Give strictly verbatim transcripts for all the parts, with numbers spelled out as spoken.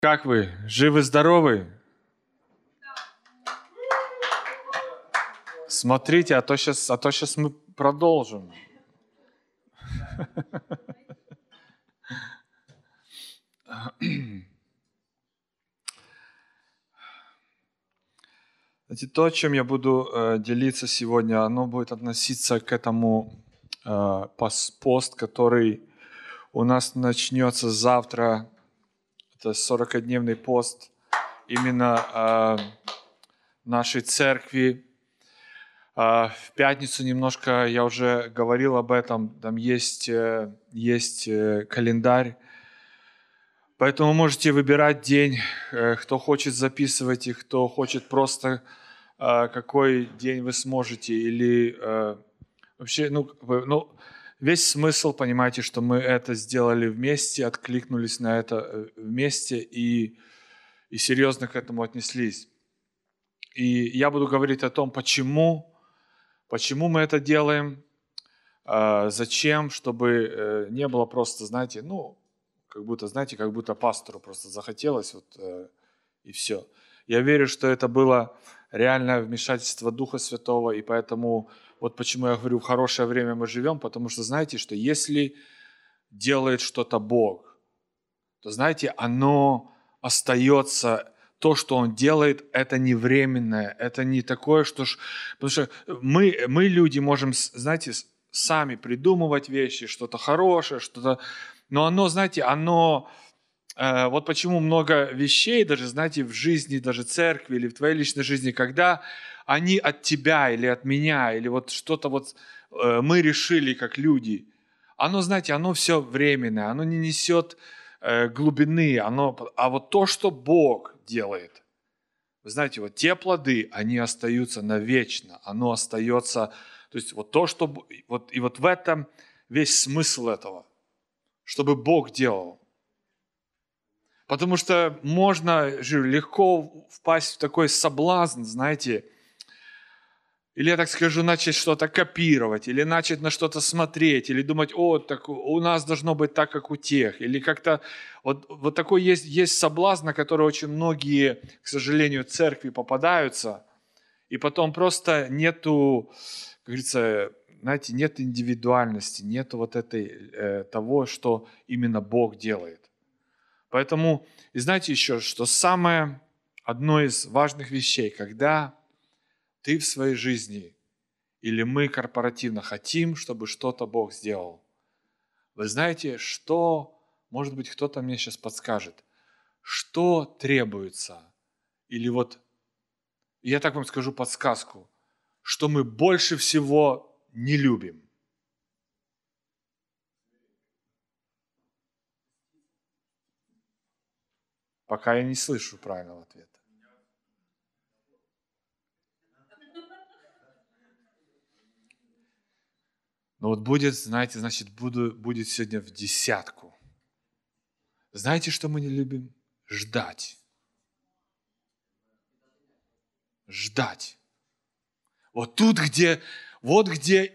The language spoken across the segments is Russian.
Как вы? Живы-здоровы? Смотрите, а то сейчас, а то сейчас мы продолжим. Знаете, то, чем я буду э, делиться сегодня, оно будет относиться к этому э, пост, который у нас начнется завтра. Это сорокадневный пост именно э, нашей церкви. Э, в пятницу немножко я уже говорил об этом. Там есть, э, есть э, календарь. Поэтому можете выбирать день, э, кто хочет записывать и кто хочет просто, э, какой день вы сможете. Или э, вообще, ну, вы- ну, весь смысл, понимаете, что мы это сделали вместе, откликнулись на это э, вместе и, и серьезно к этому отнеслись. И я буду говорить о том, почему, почему мы это делаем, э, зачем, чтобы э, не было просто, знаете, ну, как будто, знаете, как будто пастору просто захотелось, вот, э, и все. Я верю, что это было реальное вмешательство Духа Святого, и поэтому, вот почему я говорю, в хорошее время мы живем, потому что знаете, что если делает что-то Бог, то, знаете, оно остается, то, что Он делает, это не временное, это не такое, что... ж- Потому что мы, мы люди, можем, с- знаете, с- сами придумывать вещи, что-то хорошее, что-то... Но оно, знаете, оно... э, Вот почему много вещей, даже, знаете, в жизни, даже церкви или в твоей личной жизни, когда они от тебя или от меня, или вот что-то вот э, мы решили как люди, оно, знаете, оно все временное, оно не несет э, глубины, оно, а вот то, что Бог делает, вы знаете, вот те плоды, они остаются навечно, оно остается, то есть вот то, что, Б- вот, и вот в этом весь смысл этого, чтобы Бог делал. Потому что можно же легко впасть в такой соблазн, знаете, или, я так скажу, начать что-то копировать, или начать на что-то смотреть, или думать, о, так у нас должно быть так, как у тех. Или как-то вот, вот такой есть, есть соблазн, на который очень многие, к сожалению, церкви попадаются, и потом просто нету, как говорится, знаете, нет индивидуальности, нету вот этой, э, того, что именно Бог делает. Поэтому, и знаете еще, что самое, одно из важных вещей, когда ты в своей жизни или мы корпоративно хотим, чтобы что-то Бог сделал, вы знаете, что, может быть, кто-то мне сейчас подскажет, что требуется, или вот, я так вам скажу подсказку, что мы больше всего не любим. Пока я не слышу правильного ответа. Но вот будет, знаете, значит, буду, будет сегодня в десятку. Знаете, что мы не любим? Ждать. Ждать. Вот тут, где, вот где,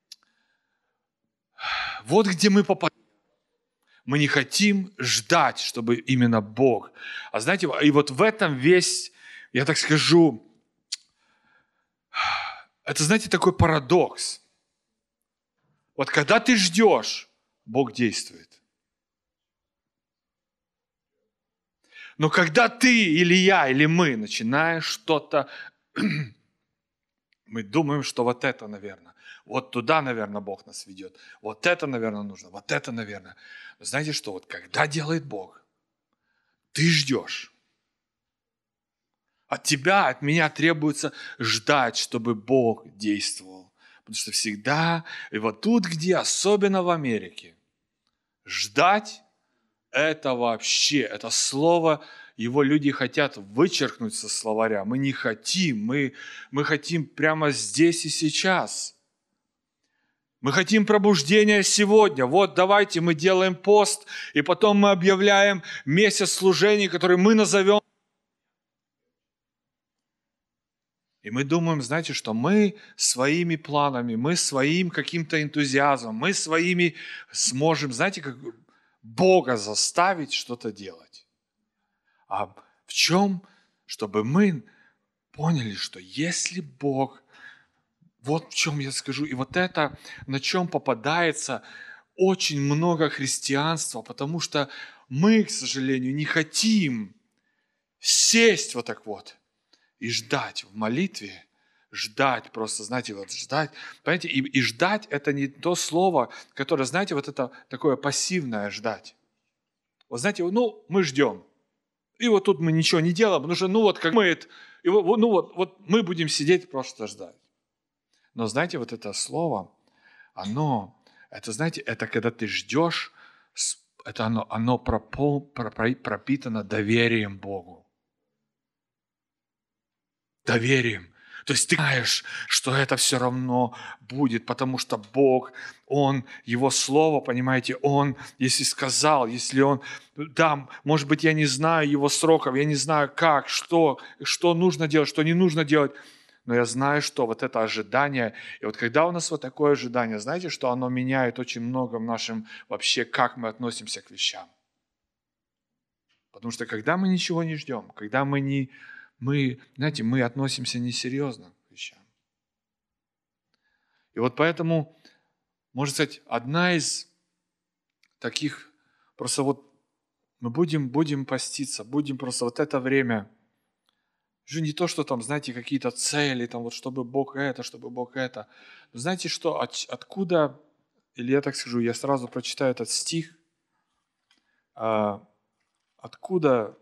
вот где мы попадаем. Мы не хотим ждать, чтобы именно Бог. А знаете, и вот в этом весь, я так скажу, это, знаете, такой парадокс. Вот когда ты ждешь, Бог действует. Но когда ты или я, или мы начинаем что-то, мы думаем, что вот это, наверное, вот туда, наверное, Бог нас ведет. Вот это, наверное, нужно, вот это, наверное. Но знаете что, вот когда делает Бог, ты ждешь. От тебя, от меня требуется ждать, чтобы Бог действовал. Потому что всегда, и вот тут, где, особенно в Америке, ждать – это вообще, это слово, его люди хотят вычеркнуть со словаря. Мы не хотим, мы, мы хотим прямо здесь и сейчас. Мы хотим пробуждения сегодня. Вот давайте мы делаем пост, и потом мы объявляем месяц служений, который мы назовем. И мы думаем, знаете, что мы своими планами, мы своим каким-то энтузиазмом, мы своими сможем, знаете, как Бога заставить что-то делать. А в чем? Чтобы мы поняли, что если Бог, вот в чем я скажу, и вот это, на чем попадается очень много христианства, потому что мы, к сожалению, не хотим сесть вот так вот и ждать в молитве, ждать просто, знаете, вот ждать, понимаете, и, и ждать это не то слово, которое, знаете, вот это такое пассивное ждать. Вот знаете, ну, мы ждем, и вот тут мы ничего не делаем, потому что, ну вот, как мы, это, и вот, ну вот, вот мы будем сидеть просто ждать. Но знаете, вот это слово, оно, это, знаете, это когда ты ждешь, это оно, оно пропол, пропитано доверием Богу. Доверием. То есть ты знаешь, что это все равно будет, потому что Бог, Он, Его Слово, понимаете, Он, если сказал, если Он, да, может быть, я не знаю Его сроков, я не знаю как, что, что нужно делать, что не нужно делать, но я знаю, что вот это ожидание, и вот когда у нас вот такое ожидание, знаете, что оно меняет очень много в нашем вообще, как мы относимся к вещам. Потому что когда мы ничего не ждем, когда мы не, мы, знаете, мы относимся несерьезно к вещам. И вот поэтому, можно сказать, одна из таких, просто вот мы будем, будем поститься, будем просто вот это время, же не то, что там, знаете, какие-то цели, там вот чтобы Бог это, чтобы Бог это. Но знаете что, от, откуда, или я так скажу, я сразу прочитаю этот стих, а, откуда,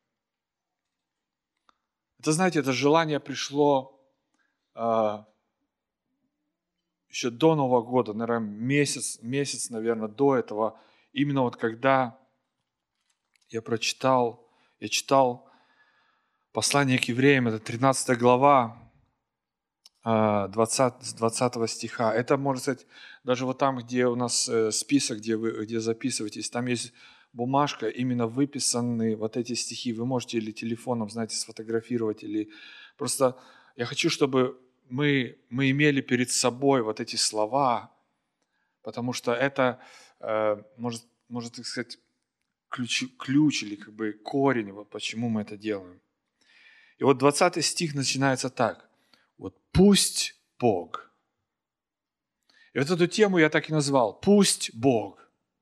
это, знаете, это желание пришло а, еще до Нового года, наверное, месяц, месяц, наверное, до этого, именно вот когда я прочитал, я читал послание к евреям, это тринадцатая глава, двадцатого, с двадцатого стиха. Это, можно сказать, даже вот там, где у нас список, где вы где записываетесь, там есть бумажка, именно выписаны вот эти стихи. Вы можете или телефоном, знаете, сфотографировать, или просто я хочу, чтобы мы, мы имели перед собой вот эти слова, потому что это, может, может так сказать, ключ, ключ или как бы корень, вот почему мы это делаем. И вот двадцатый стих начинается так. Вот пусть Бог. И вот эту тему я так и назвал. Пусть Бог.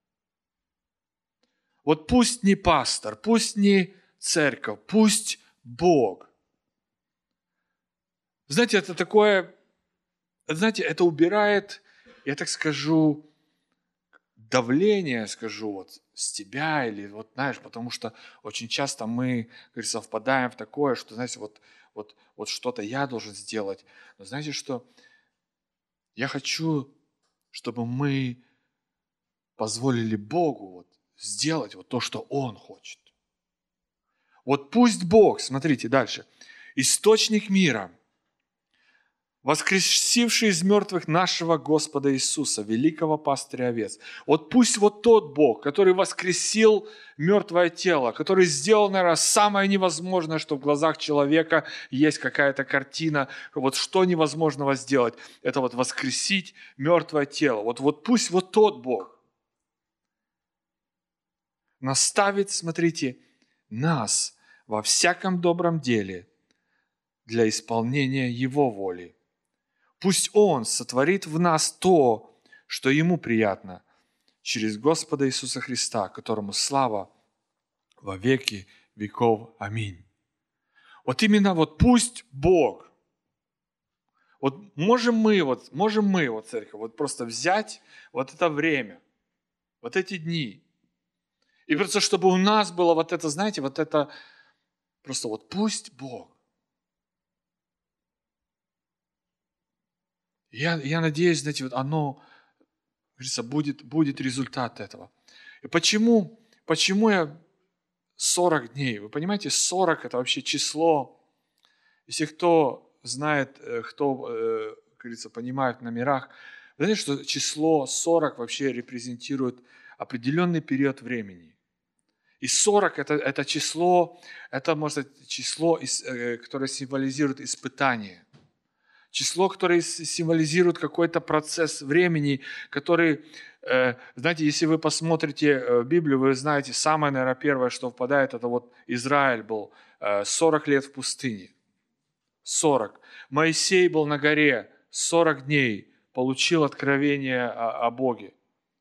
Вот пусть не пастор, пусть не церковь, пусть Бог. Знаете, это такое, знаете, это убирает, я так скажу, давление, скажу, вот с тебя или вот, знаешь, потому что очень часто мы, говорится, впадаем в такое, что, знаете, вот, вот, вот что-то я должен сделать. Но знаете что? Я хочу, чтобы мы позволили Богу вот сделать вот то, что Он хочет. Вот пусть Бог, смотрите дальше, источник мира, воскресивший из мертвых нашего Господа Иисуса, великого пастыря овец. Вот пусть вот тот Бог, который воскресил мертвое тело, который сделал, наверное, самое невозможное, что в глазах человека есть какая-то картина, вот что невозможного сделать, это вот воскресить мертвое тело. Вот, вот пусть вот тот Бог наставит, смотрите, нас во всяком добром деле для исполнения Его воли. Пусть Он сотворит в нас то, что Ему приятно, через Господа Иисуса Христа, которому слава во веки веков. Аминь. Вот именно вот пусть Бог, вот можем мы, вот, можем мы, вот церковь, вот просто взять вот это время, вот эти дни, и просто чтобы у нас было вот это, знаете, вот это, просто вот пусть Бог. Я, я надеюсь, знаете, вот оно, говорится, будет, будет результат этого. И почему, почему я сорок дней? Вы понимаете, сорок это вообще число. Если кто знает, кто, как говорится, понимает в номерах, вы знаете, что число сорок вообще репрезентирует определенный период времени. И сорок это, это число, это, можно сказать, число, которое символизирует испытание. Число, которое символизирует какой-то процесс времени, который э, знаете, если вы посмотрите э, Библию, вы знаете, самое, наверное, первое, что впадает, это вот Израиль был э, сорок лет в пустыне. сорок. Моисей был на горе сорок дней, получил откровение о, о Боге.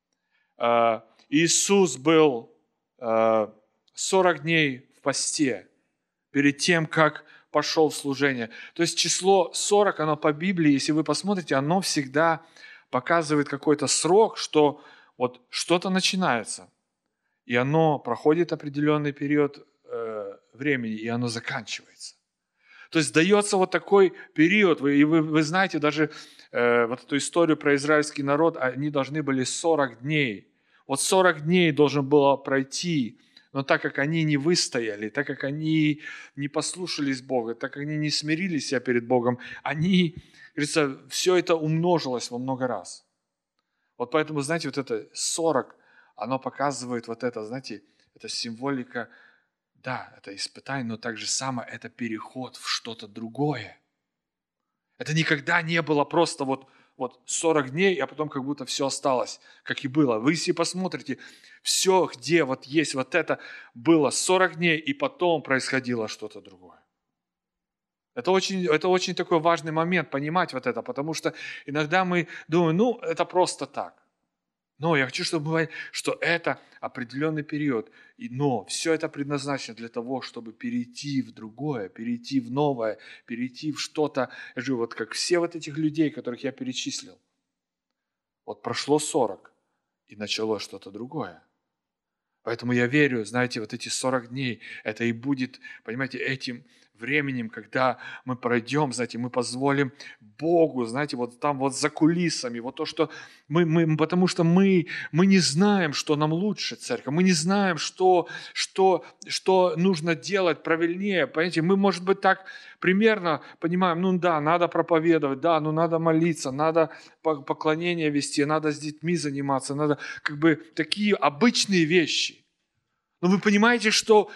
Э, Иисус был э, сорок дней в посте перед тем, как пошел в служение. То есть число сорок, оно по Библии, если вы посмотрите, оно всегда показывает какой-то срок, что вот что-то начинается, и оно проходит определенный период э, времени, и оно заканчивается. То есть дается вот такой период, вы, и вы, вы знаете даже э, вот эту историю про израильский народ, они должны были сорок дней. Вот сорок дней должен было пройти. Но так как они не выстояли, так как они не послушались Бога, так как они не смирились себя перед Богом, они, говорится, все это умножилось во много раз. Вот поэтому, знаете, вот это сорок, оно показывает вот это, знаете, это символика, да, это испытание, но также самое это переход в что-то другое. Это никогда не было просто вот, вот сорок дней, а потом как будто все осталось, как и было. Вы если посмотрите, все, где вот есть вот это, было сорок дней, и потом происходило что-то другое. Это очень, это очень такой важный момент, понимать вот это, потому что иногда мы думаем, ну, это просто так. Но я хочу, чтобы было, что это определенный период. И, но все это предназначено для того, чтобы перейти в другое, перейти в новое, перейти в что-то. Я же вот как все вот этих людей, которых я перечислил. Вот прошло сорок, и началось что-то другое. Поэтому я верю, знаете, вот эти сорок дней, это и будет, понимаете, этим временем, когда мы пройдем, знаете, мы позволим Богу, знаете, вот там вот за кулисами, вот то, что мы, мы потому что мы, мы не знаем, что нам лучше, церковь, мы не знаем, что, что, что нужно делать правильнее, понимаете, мы, может быть, так примерно понимаем, ну да, надо проповедовать, да, ну надо молиться, надо поклонение вести, надо с детьми заниматься, надо как бы такие обычные вещи. Но вы понимаете, что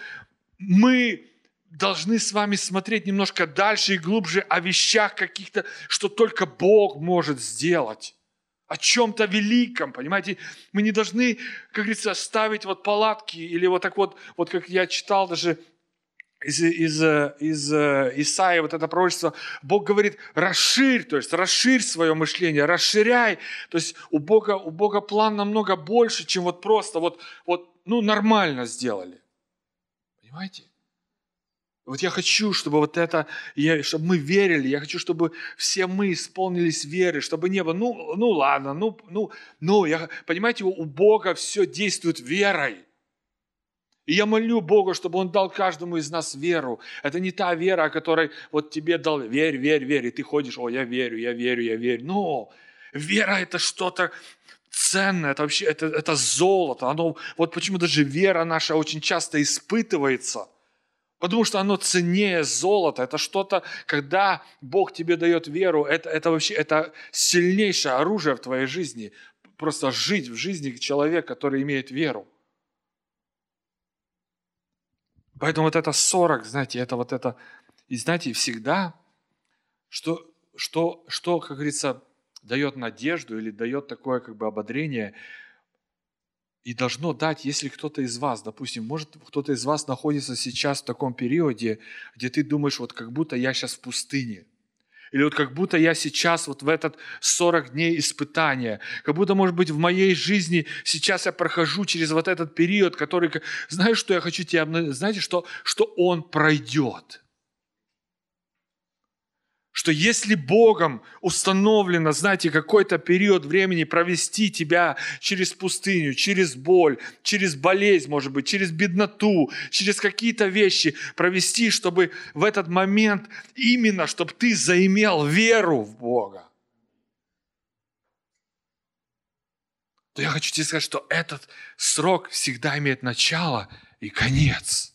мы должны с вами смотреть немножко дальше и глубже о вещах каких-то, что только Бог может сделать. О чем-то великом, понимаете? Мы не должны, как говорится, ставить вот палатки или вот так вот, вот как я читал даже из, из, из Исаии, вот это пророчество, Бог говорит, расширь, то есть расширь свое мышление, расширяй. То есть у Бога, у Бога план намного больше, чем вот просто вот, вот ну, нормально сделали. Понимаете? Вот я хочу, чтобы вот это, я, чтобы мы верили, я хочу, чтобы все мы исполнились веры, чтобы не было, ну, ну ладно, ну, ну, ну, я, понимаете, у, у Бога все действует верой. И я молю Бога, чтобы Он дал каждому из нас веру. Это не та вера, о которой вот тебе дал, верь, верь, верь, и ты ходишь, о, я верю, я верю, я верю. Но вера – это что-то ценное, это вообще, это, это золото. Оно, вот почему даже вера наша очень часто испытывается. Потому что оно ценнее золота. Это что-то, когда Бог тебе дает веру, это, это вообще это сильнейшее оружие в твоей жизни. Просто жить в жизни человека, который имеет веру. Поэтому вот это сорок, знаете, это вот это... И знаете, всегда, что, что, что, как говорится, дает надежду или дает такое как бы ободрение, и должно дать, если кто-то из вас, допустим, может кто-то из вас находится сейчас в таком периоде, где ты думаешь, вот как будто я сейчас в пустыне. Или вот как будто я сейчас вот в этот сорок дней испытания. Как будто, может быть, в моей жизни сейчас я прохожу через вот этот период, который, знаешь, что я хочу тебе обновить? Знаете, что, что он пройдет. Что если Богом установлено, знаете, какой-то период времени провести тебя через пустыню, через боль, через болезнь, может быть, через бедноту, через какие-то вещи провести, чтобы в этот момент именно, чтобы ты заимел веру в Бога, то я хочу тебе сказать, что этот срок всегда имеет начало и конец.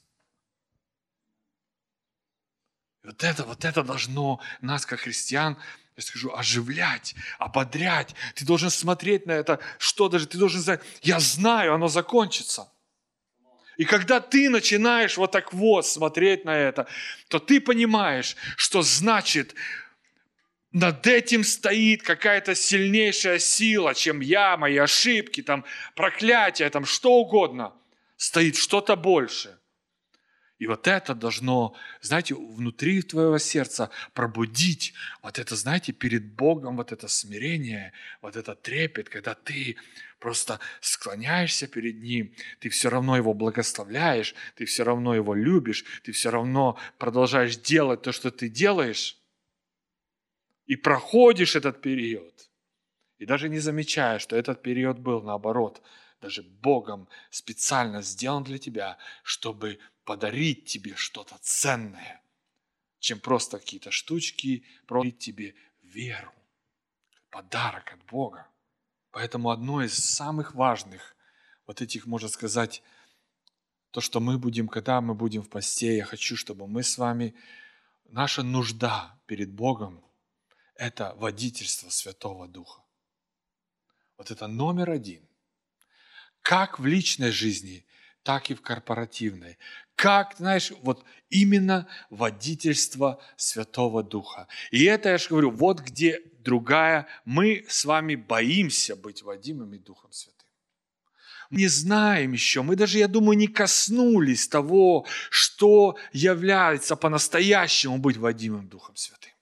Вот это, вот это должно нас, как христиан, я скажу, оживлять, ободрять. Ты должен смотреть на это, что даже, ты должен знать, я знаю, оно закончится. И когда ты начинаешь вот так вот смотреть на это, то ты понимаешь, что значит над этим стоит какая-то сильнейшая сила, чем я, мои ошибки, там, проклятия, там, что угодно. Стоит что-то большее. И вот это должно, знаете, внутри твоего сердца пробудить вот это, знаете, перед Богом вот это смирение, вот этот трепет, когда ты просто склоняешься перед Ним, ты все равно Его благословляешь, ты все равно Его любишь, ты все равно продолжаешь делать то, что ты делаешь, и проходишь этот период, и даже не замечаешь, что этот период был, наоборот, даже Богом специально сделан для тебя, чтобы подарить тебе что-то ценное, чем просто какие-то штучки, подарить тебе веру, подарок от Бога. Поэтому одно из самых важных вот этих, можно сказать, то, что мы будем, когда мы будем в посте, я хочу, чтобы мы с вами, наша нужда перед Богом – это водительство Святого Духа. Вот это номер один. Как в личной жизни, так и в корпоративной. Как, знаешь, вот именно водительство Святого Духа. И это, я же говорю, вот где другая, мы с вами боимся быть водимыми Духом Святым. Мы не знаем еще, мы даже, я думаю, не коснулись того, что является по-настоящему быть водимым Духом Святым.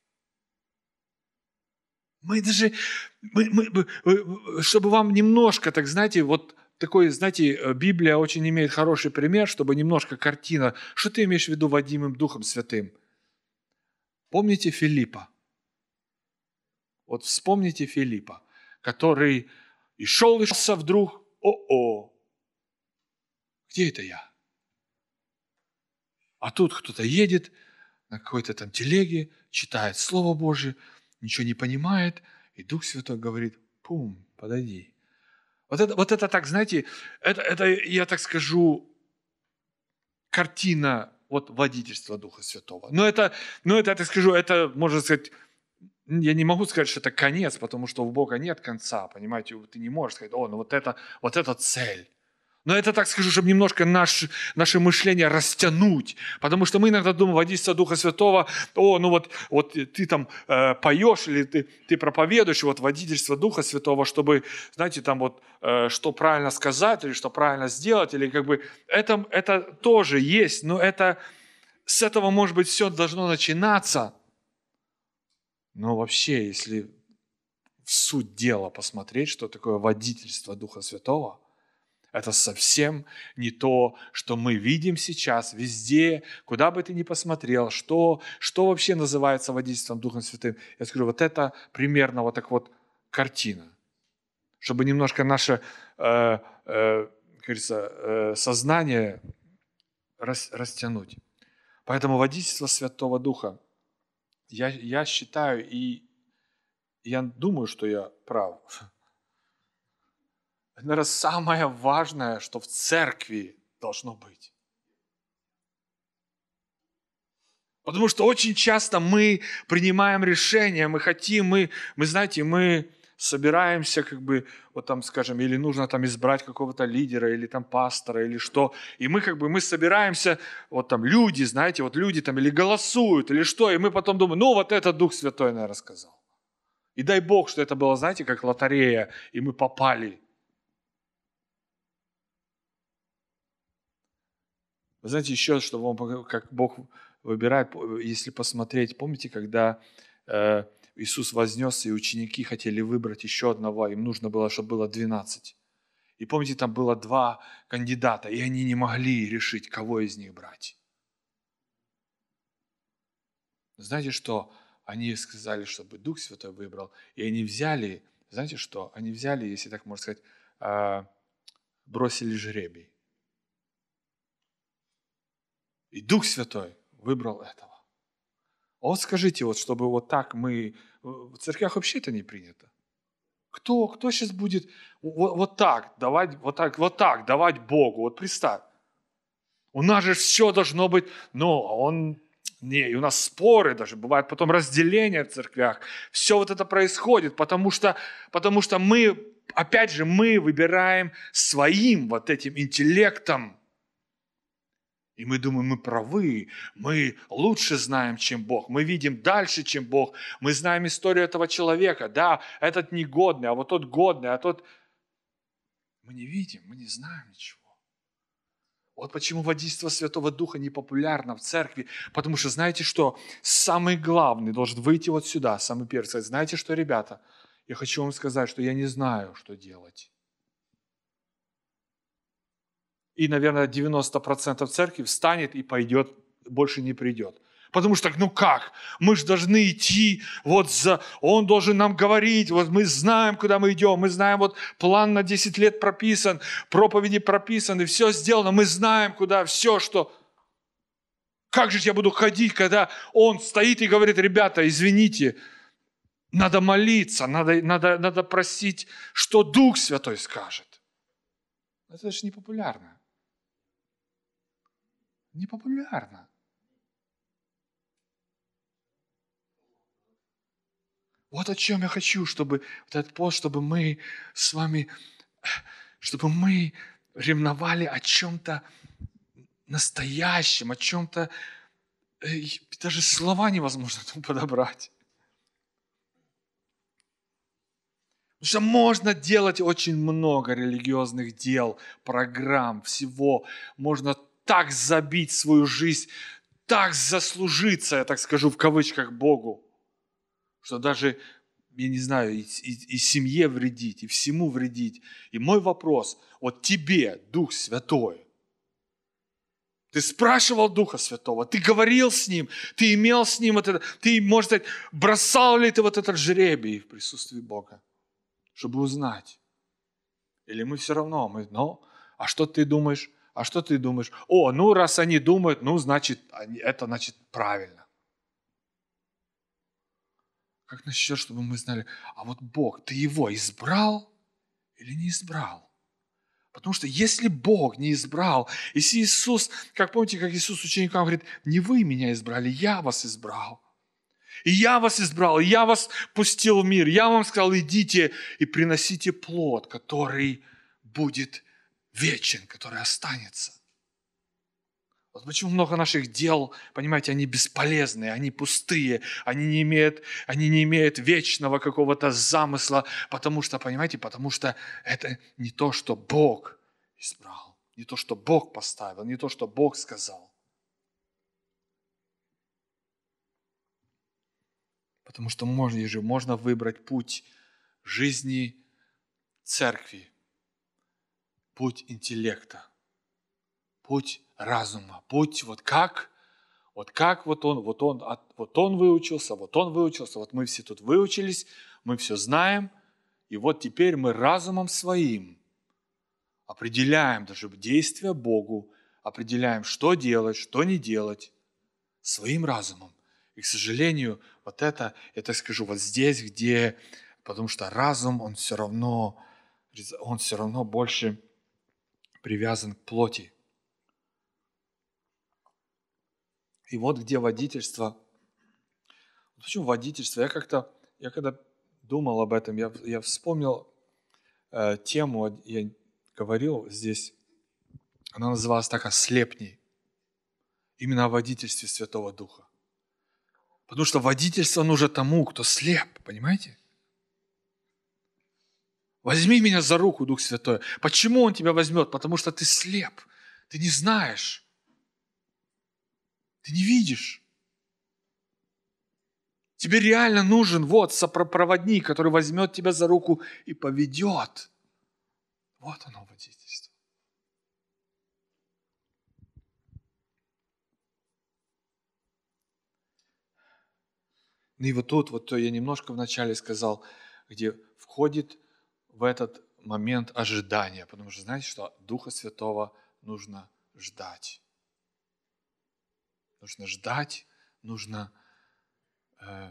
Мы даже, мы, мы, чтобы вам немножко, так знаете, вот такой, знаете, Библия очень имеет хороший пример, чтобы немножко картина. Что ты имеешь в виду водимым Духом Святым? Помните Филиппа? Вот вспомните Филиппа, который и шел, и шелся вдруг, о-о, где это я? А тут кто-то едет на какой-то там телеге, читает Слово Божие, ничего не понимает, и Дух Святой говорит, пум, подойди. Вот это, вот это так, знаете, это, это, я так скажу, картина вот водительства Духа Святого. Но это, но это, я так скажу, это, можно сказать, я не могу сказать, что это конец, потому что у Бога нет конца, понимаете, ты не можешь сказать, о, ну вот это, вот это цель. Но это, так скажу, чтобы немножко наш, наше мышление растянуть. Потому что мы иногда думаем, водительство Духа Святого, о, ну вот, вот ты там э, поешь или ты, ты проповедуешь, вот водительство Духа Святого, чтобы, знаете, там вот, э, что правильно сказать или что правильно сделать, или как бы, это, это тоже есть, но это, с этого, может быть, все должно начинаться. Но вообще, если в суть дела посмотреть, что такое водительство Духа Святого, это совсем не то, что мы видим сейчас везде, куда бы ты ни посмотрел, что, что вообще называется водительством Духом Святым. Я скажу, вот это примерно вот так вот картина, чтобы немножко наше, э, э, как говорится, э, сознание рас, растянуть. Поэтому водительство Святого Духа, я, я считаю и я думаю, что я прав. Это, наверное, самое важное, что в церкви должно быть. Потому что очень часто мы принимаем решения, мы хотим, мы, мы знаете, мы собираемся, как бы, вот там, скажем, или нужно там избрать какого-то лидера, или там пастора, или что. И мы как бы, мы собираемся, вот там люди, знаете, вот люди там или голосуют, или что, и мы потом думаем, ну вот это Дух Святой, наверное, сказал. И дай Бог, что это было, знаете, как лотерея, и мы попали. Вы знаете, еще, что вам, как Бог выбирает, если посмотреть, помните, когда э, Иисус вознесся, и ученики хотели выбрать еще одного, им нужно было, чтобы было двенадцать. И помните, там было два кандидата, и они не могли решить, кого из них брать. Знаете что? Они сказали, чтобы Дух Святой выбрал, и они взяли, знаете что? Они взяли, если так можно сказать, э, бросили жребий. И Дух Святой выбрал этого. А вот скажите, вот, чтобы вот так мы... В церквях вообще это не принято. Кто, кто сейчас будет вот, вот так давать, вот так, вот так давать Богу? Вот представь. У нас же все должно быть... Ну, он... Не, и у нас споры даже, бывают потом разделения в церквях. Все вот это происходит, потому что, потому что мы, опять же, мы выбираем своим вот этим интеллектом. И мы думаем, мы правы, мы лучше знаем, чем Бог, мы видим дальше, чем Бог, мы знаем историю этого человека. Да, этот негодный, а вот тот годный, а тот... Мы не видим, мы не знаем ничего. Вот почему водительство Святого Духа не популярно в церкви, потому что знаете что? Самый главный должен выйти вот сюда, самый первый, сказать, знаете что, ребята, я хочу вам сказать, что я не знаю, что делать. И, наверное, девяносто процентов церкви встанет и пойдет, больше не придет. Потому что, ну как? Мы же должны идти, вот за, он должен нам говорить, вот мы знаем, куда мы идем, мы знаем, вот план на десять лет прописан, проповеди прописаны, все сделано, мы знаем, куда, все, что... Как же я буду ходить, когда он стоит и говорит, ребята, извините, надо молиться, надо, надо, надо просить, что Дух Святой скажет. Это же не популярно. Не популярно. Вот о чем я хочу, чтобы вот этот пост, чтобы мы с вами, чтобы мы ревновали о чем-то настоящем, о чем-то, даже слова невозможно там подобрать. Потому что можно делать очень много религиозных дел, программ, всего. Можно так забить свою жизнь, так заслужиться, я так скажу в кавычках, Богу, что даже, я не знаю, и, и, и семье вредить, и всему вредить. И мой вопрос, вот тебе, Дух Святой, ты спрашивал Духа Святого, ты говорил с Ним, ты имел с Ним вот это, ты, может быть, бросал ли ты вот этот жребий в присутствии Бога, чтобы узнать? Или мы все равно, мы, ну, а что ты думаешь? А что ты думаешь? О, ну, раз они думают, ну, значит, это значит правильно. Как насчет, чтобы мы знали, а вот Бог, ты его избрал или не избрал? Потому что если Бог не избрал, если Иисус, как помните, как Иисус ученикам говорит, не вы меня избрали, я вас избрал. И я вас избрал, и я вас пустил в мир. Я вам сказал, идите и приносите плод, который будет вечен, который останется. Вот почему много наших дел, понимаете, они бесполезные, они пустые, они не имеют, они не имеют вечного какого-то замысла, потому что, понимаете, потому что это не то, что Бог избрал, не то, что Бог поставил, не то, что Бог сказал. Потому что можно же, можно выбрать путь жизни церкви, путь интеллекта, путь разума, путь вот как, вот как вот он, вот он, вот он выучился, вот он выучился, вот мы все тут выучились, мы все знаем, и вот теперь мы разумом своим определяем даже действия Богу, определяем, что делать, что не делать, своим разумом. И, к сожалению, вот это, я так скажу, вот здесь, где, потому что разум, он все равно, он все равно больше привязан к плоти. И вот где водительство. Почему водительство? Я как-то, я когда думал об этом, я, я вспомнил э, тему, я говорил здесь, она называлась так «Ослепни». Именно о водительстве Святого Духа. Потому что водительство нужно тому, кто слеп, понимаете? Возьми меня за руку, Дух Святой. Почему Он тебя возьмет? Потому что ты слеп, ты не знаешь, ты не видишь. Тебе реально нужен вот сопроводник, который возьмет тебя за руку и поведет. Вот оно водительство. Ну и вот тут, вот то я немножко вначале сказал, где входит в этот момент ожидания. Потому что знаете, что Духа Святого нужно ждать. Нужно ждать, нужно э,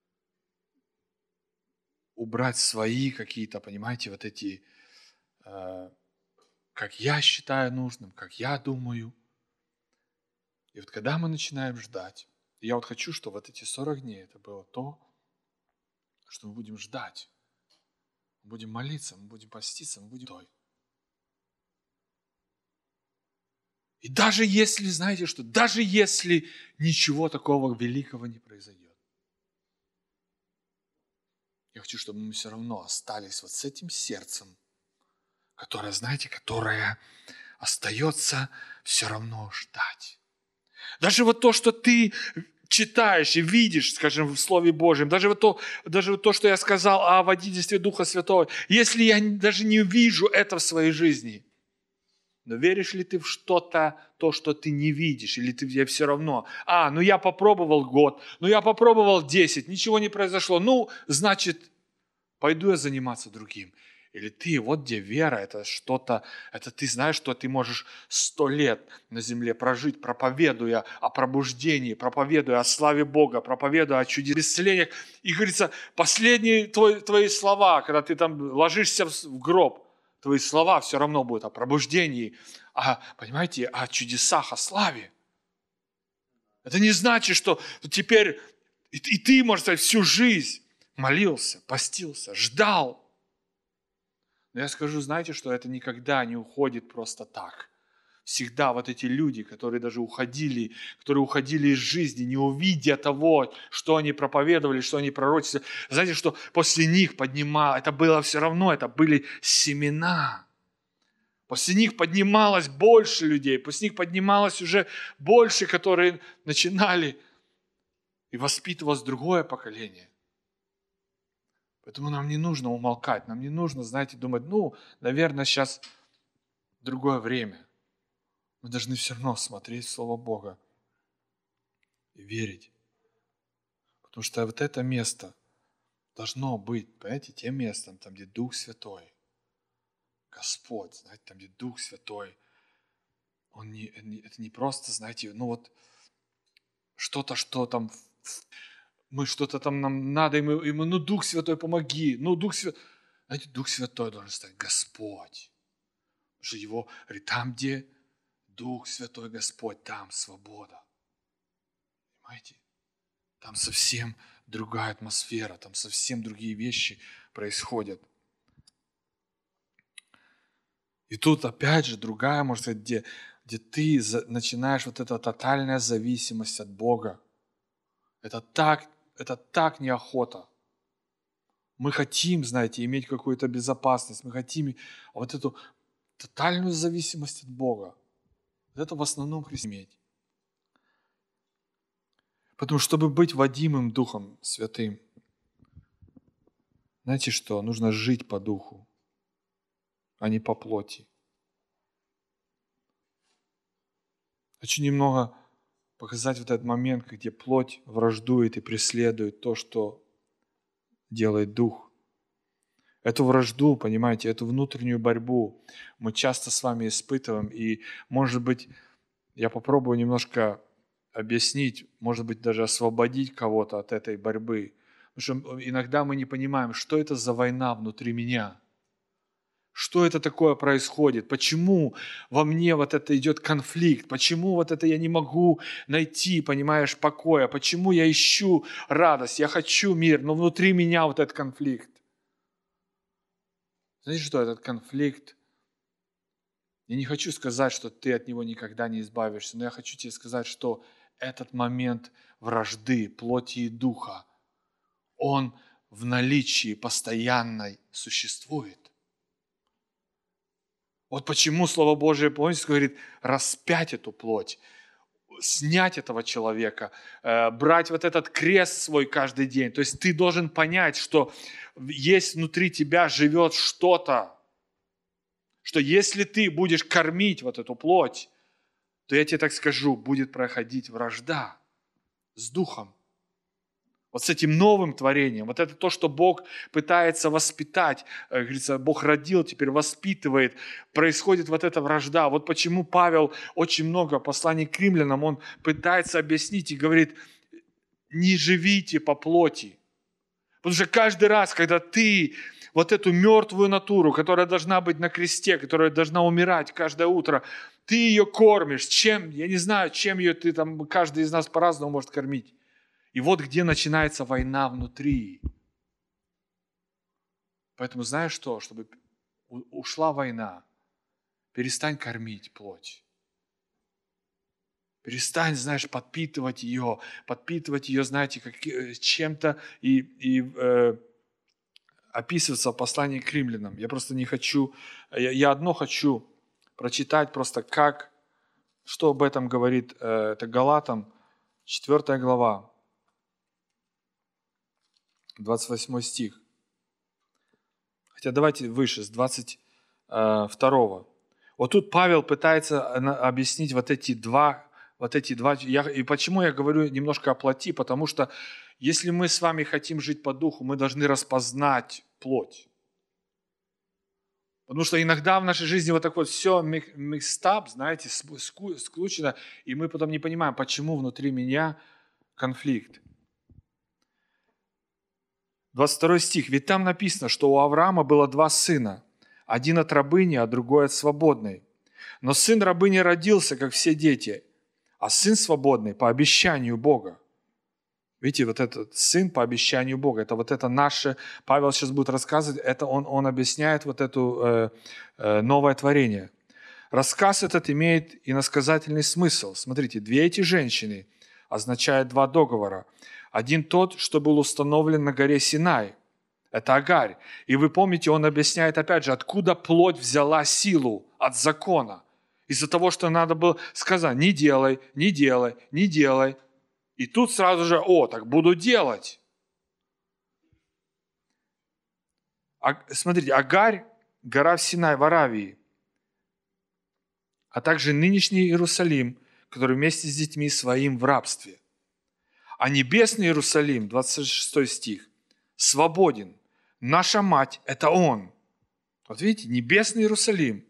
убрать свои какие-то, понимаете, вот эти, э, как я считаю нужным, как я думаю. И вот когда мы начинаем ждать, я вот хочу, чтобы вот эти сорок дней это было то, что мы будем ждать. Мы будем молиться, мы будем поститься, мы будем той. И даже если, знаете что, даже если ничего такого великого не произойдет, я хочу, чтобы мы все равно остались вот с этим сердцем, которое, знаете, которое остается все равно ждать. Даже вот то, что ты читаешь и видишь, скажем, в Слове Божьем, даже вот то, даже вот то, что я сказал о водительстве Духа Святого, если я даже не вижу это в своей жизни, но веришь ли ты в что-то, то, что ты не видишь, или ты я все равно, а, ну я попробовал год, ну я попробовал десять, ничего не произошло, ну, значит, пойду я заниматься другим. Или ты, вот где вера, это что-то, это ты знаешь, что ты можешь сто лет на земле прожить, проповедуя о пробуждении, проповедуя о славе Бога, проповедуя о чудесах, исцелениях. И говорится, последние твои, твои слова, когда ты там ложишься в, в гроб, твои слова все равно будут о пробуждении, о, понимаете, о чудесах, о славе. Это не значит, что теперь и, и ты, может сказать, всю жизнь молился, постился, ждал. Но я скажу, знаете, что это никогда не уходит просто так. Всегда вот эти люди, которые даже уходили, которые уходили из жизни, не увидя того, что они проповедовали, что они пророчествовали. Знаете, что после них поднимало, это было все равно, это были семена. После них поднималось больше людей, после них поднималось уже больше, которые начинали, и воспитывалось другое поколение. Поэтому нам не нужно умолкать, нам не нужно, знаете, думать, ну, наверное, сейчас другое время. Мы должны все равно смотреть в Слово Бога и верить. Потому что вот это место должно быть, понимаете, тем местом, там, где Дух Святой, Господь, знаете, там, где Дух Святой, Он не, это не просто, знаете, ну вот что-то, что там, мы что-то там нам надо, и мы, и мы, ну, Дух Святой, помоги, ну, Дух Святой. Знаете, Дух Святой должен стать Господь. Потому что Его, говорит, там, где Дух Святой Господь, там свобода. Понимаете? Там совсем другая атмосфера, там совсем другие вещи происходят. И тут опять же другая, может сказать, где, где ты начинаешь вот эта тотальная зависимость от Бога. Это так, это так неохота. Мы хотим, знаете, иметь какую-то безопасность, мы хотим вот эту тотальную зависимость от Бога. Вот это в основном христиане иметь. Потому что, чтобы быть водимым Духом Святым, знаете что? Нужно жить по Духу, а не по плоти. Хочу немного показать вот этот момент, где плоть враждует и преследует то, что делает Дух. Эту вражду, понимаете, эту внутреннюю борьбу мы часто с вами испытываем. И, может быть, я попробую немножко объяснить, может быть, даже освободить кого-то от этой борьбы. Потому что иногда мы не понимаем, что это за война внутри меня. Что это такое происходит? Почему во мне вот это идет конфликт? Почему вот это я не могу найти, понимаешь, покоя? Почему я ищу радость? Я хочу мир, но внутри меня вот этот конфликт. Знаете, что этот конфликт? Я не хочу сказать, что ты от него никогда не избавишься, но я хочу тебе сказать, что этот момент вражды плоти и духа, он в наличии постоянной существует. Вот почему Слово Божие, помните, говорит, распять эту плоть, снять этого человека, э, брать вот этот крест свой каждый день. То есть ты должен понять, что есть внутри тебя живет что-то, что если ты будешь кормить вот эту плоть, то я тебе так скажу, будет проходить вражда с духом. Вот с этим новым творением. Вот это то, что Бог пытается воспитать. Говорится, Бог родил, теперь воспитывает. Происходит вот эта вражда. Вот почему Павел очень много в послании к римлянам, он пытается объяснить и говорит, не живите по плоти. Потому что каждый раз, когда ты вот эту мертвую натуру, которая должна быть на кресте, которая должна умирать каждое утро, ты ее кормишь. Чем? Я не знаю, чем ее ты там, каждый из нас по-разному может кормить. И вот где начинается война внутри. Поэтому знаешь что? Чтобы ушла война, перестань кормить плоть. Перестань, знаешь, подпитывать ее, подпитывать ее, знаете, как, э, чем-то и, и э, описываться в послании к римлянам. Я просто не хочу, я, я одно хочу прочитать просто, как, что об этом говорит э, это Галатам, четвёртая глава, двадцать восьмой стих. Хотя давайте выше, с двадцать второго. Вот тут Павел пытается объяснить вот эти два, вот эти два. Я, и почему я говорю немножко о плоти? Потому что если мы с вами хотим жить по духу, мы должны распознать плоть. Потому что иногда в нашей жизни вот так вот все микстап, знаете, скручено, и мы потом не понимаем, почему внутри меня конфликт. двадцать второй стих. «Ведь там написано, что у Авраама было два сына, один от рабыни, а другой от свободной. Но сын рабыни родился, как все дети, а сын свободный по обещанию Бога». Видите, вот этот сын по обещанию Бога, это вот это наше, Павел сейчас будет рассказывать, это он, он объясняет вот это э, э, новое творение. Рассказ этот имеет иносказательный смысл. Смотрите, две эти женщины означают два договора. Один тот, что был установлен на горе Синай. Это Агарь. И вы помните, он объясняет опять же, откуда плоть взяла силу от закона. Из-за того, что надо было сказать, не делай, не делай, не делай. И тут сразу же, о, так буду делать. А, смотрите, Агарь, гора в Синай, в Аравии, а также нынешний Иерусалим, который вместе с детьми своим в рабстве. А небесный Иерусалим, двадцать шестой стих, свободен. Наша мать – это Он. Вот видите, небесный Иерусалим.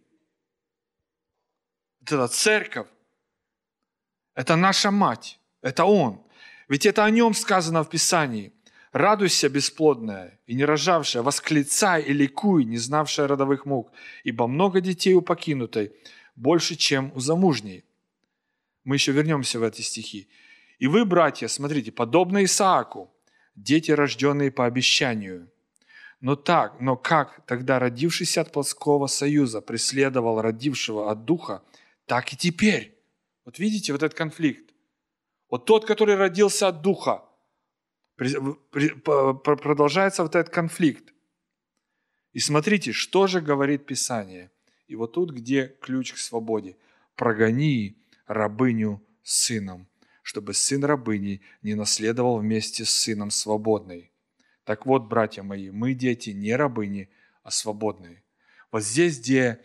Это церковь. Это наша мать. Это Он. Ведь это о Нем сказано в Писании. «Радуйся, бесплодная и не рожавшая, восклицай и ликуй, не знавшая родовых мук, ибо много детей у покинутой, больше, чем у замужней». Мы еще вернемся в эти стихи. «И вы, братья, смотрите, подобно Исааку, дети, рожденные по обещанию. Но так, но как тогда родившийся от плотского союза преследовал родившего от духа, так и теперь». Вот видите, вот этот конфликт. Вот тот, который родился от духа, продолжается вот этот конфликт. И смотрите, что же говорит Писание. И вот тут, где ключ к свободе. «Прогони рабыню с сыном, чтобы сын рабыни не наследовал вместе с сыном свободной». Так вот, братья мои, мы дети не рабыни, а свободные. Вот здесь, где,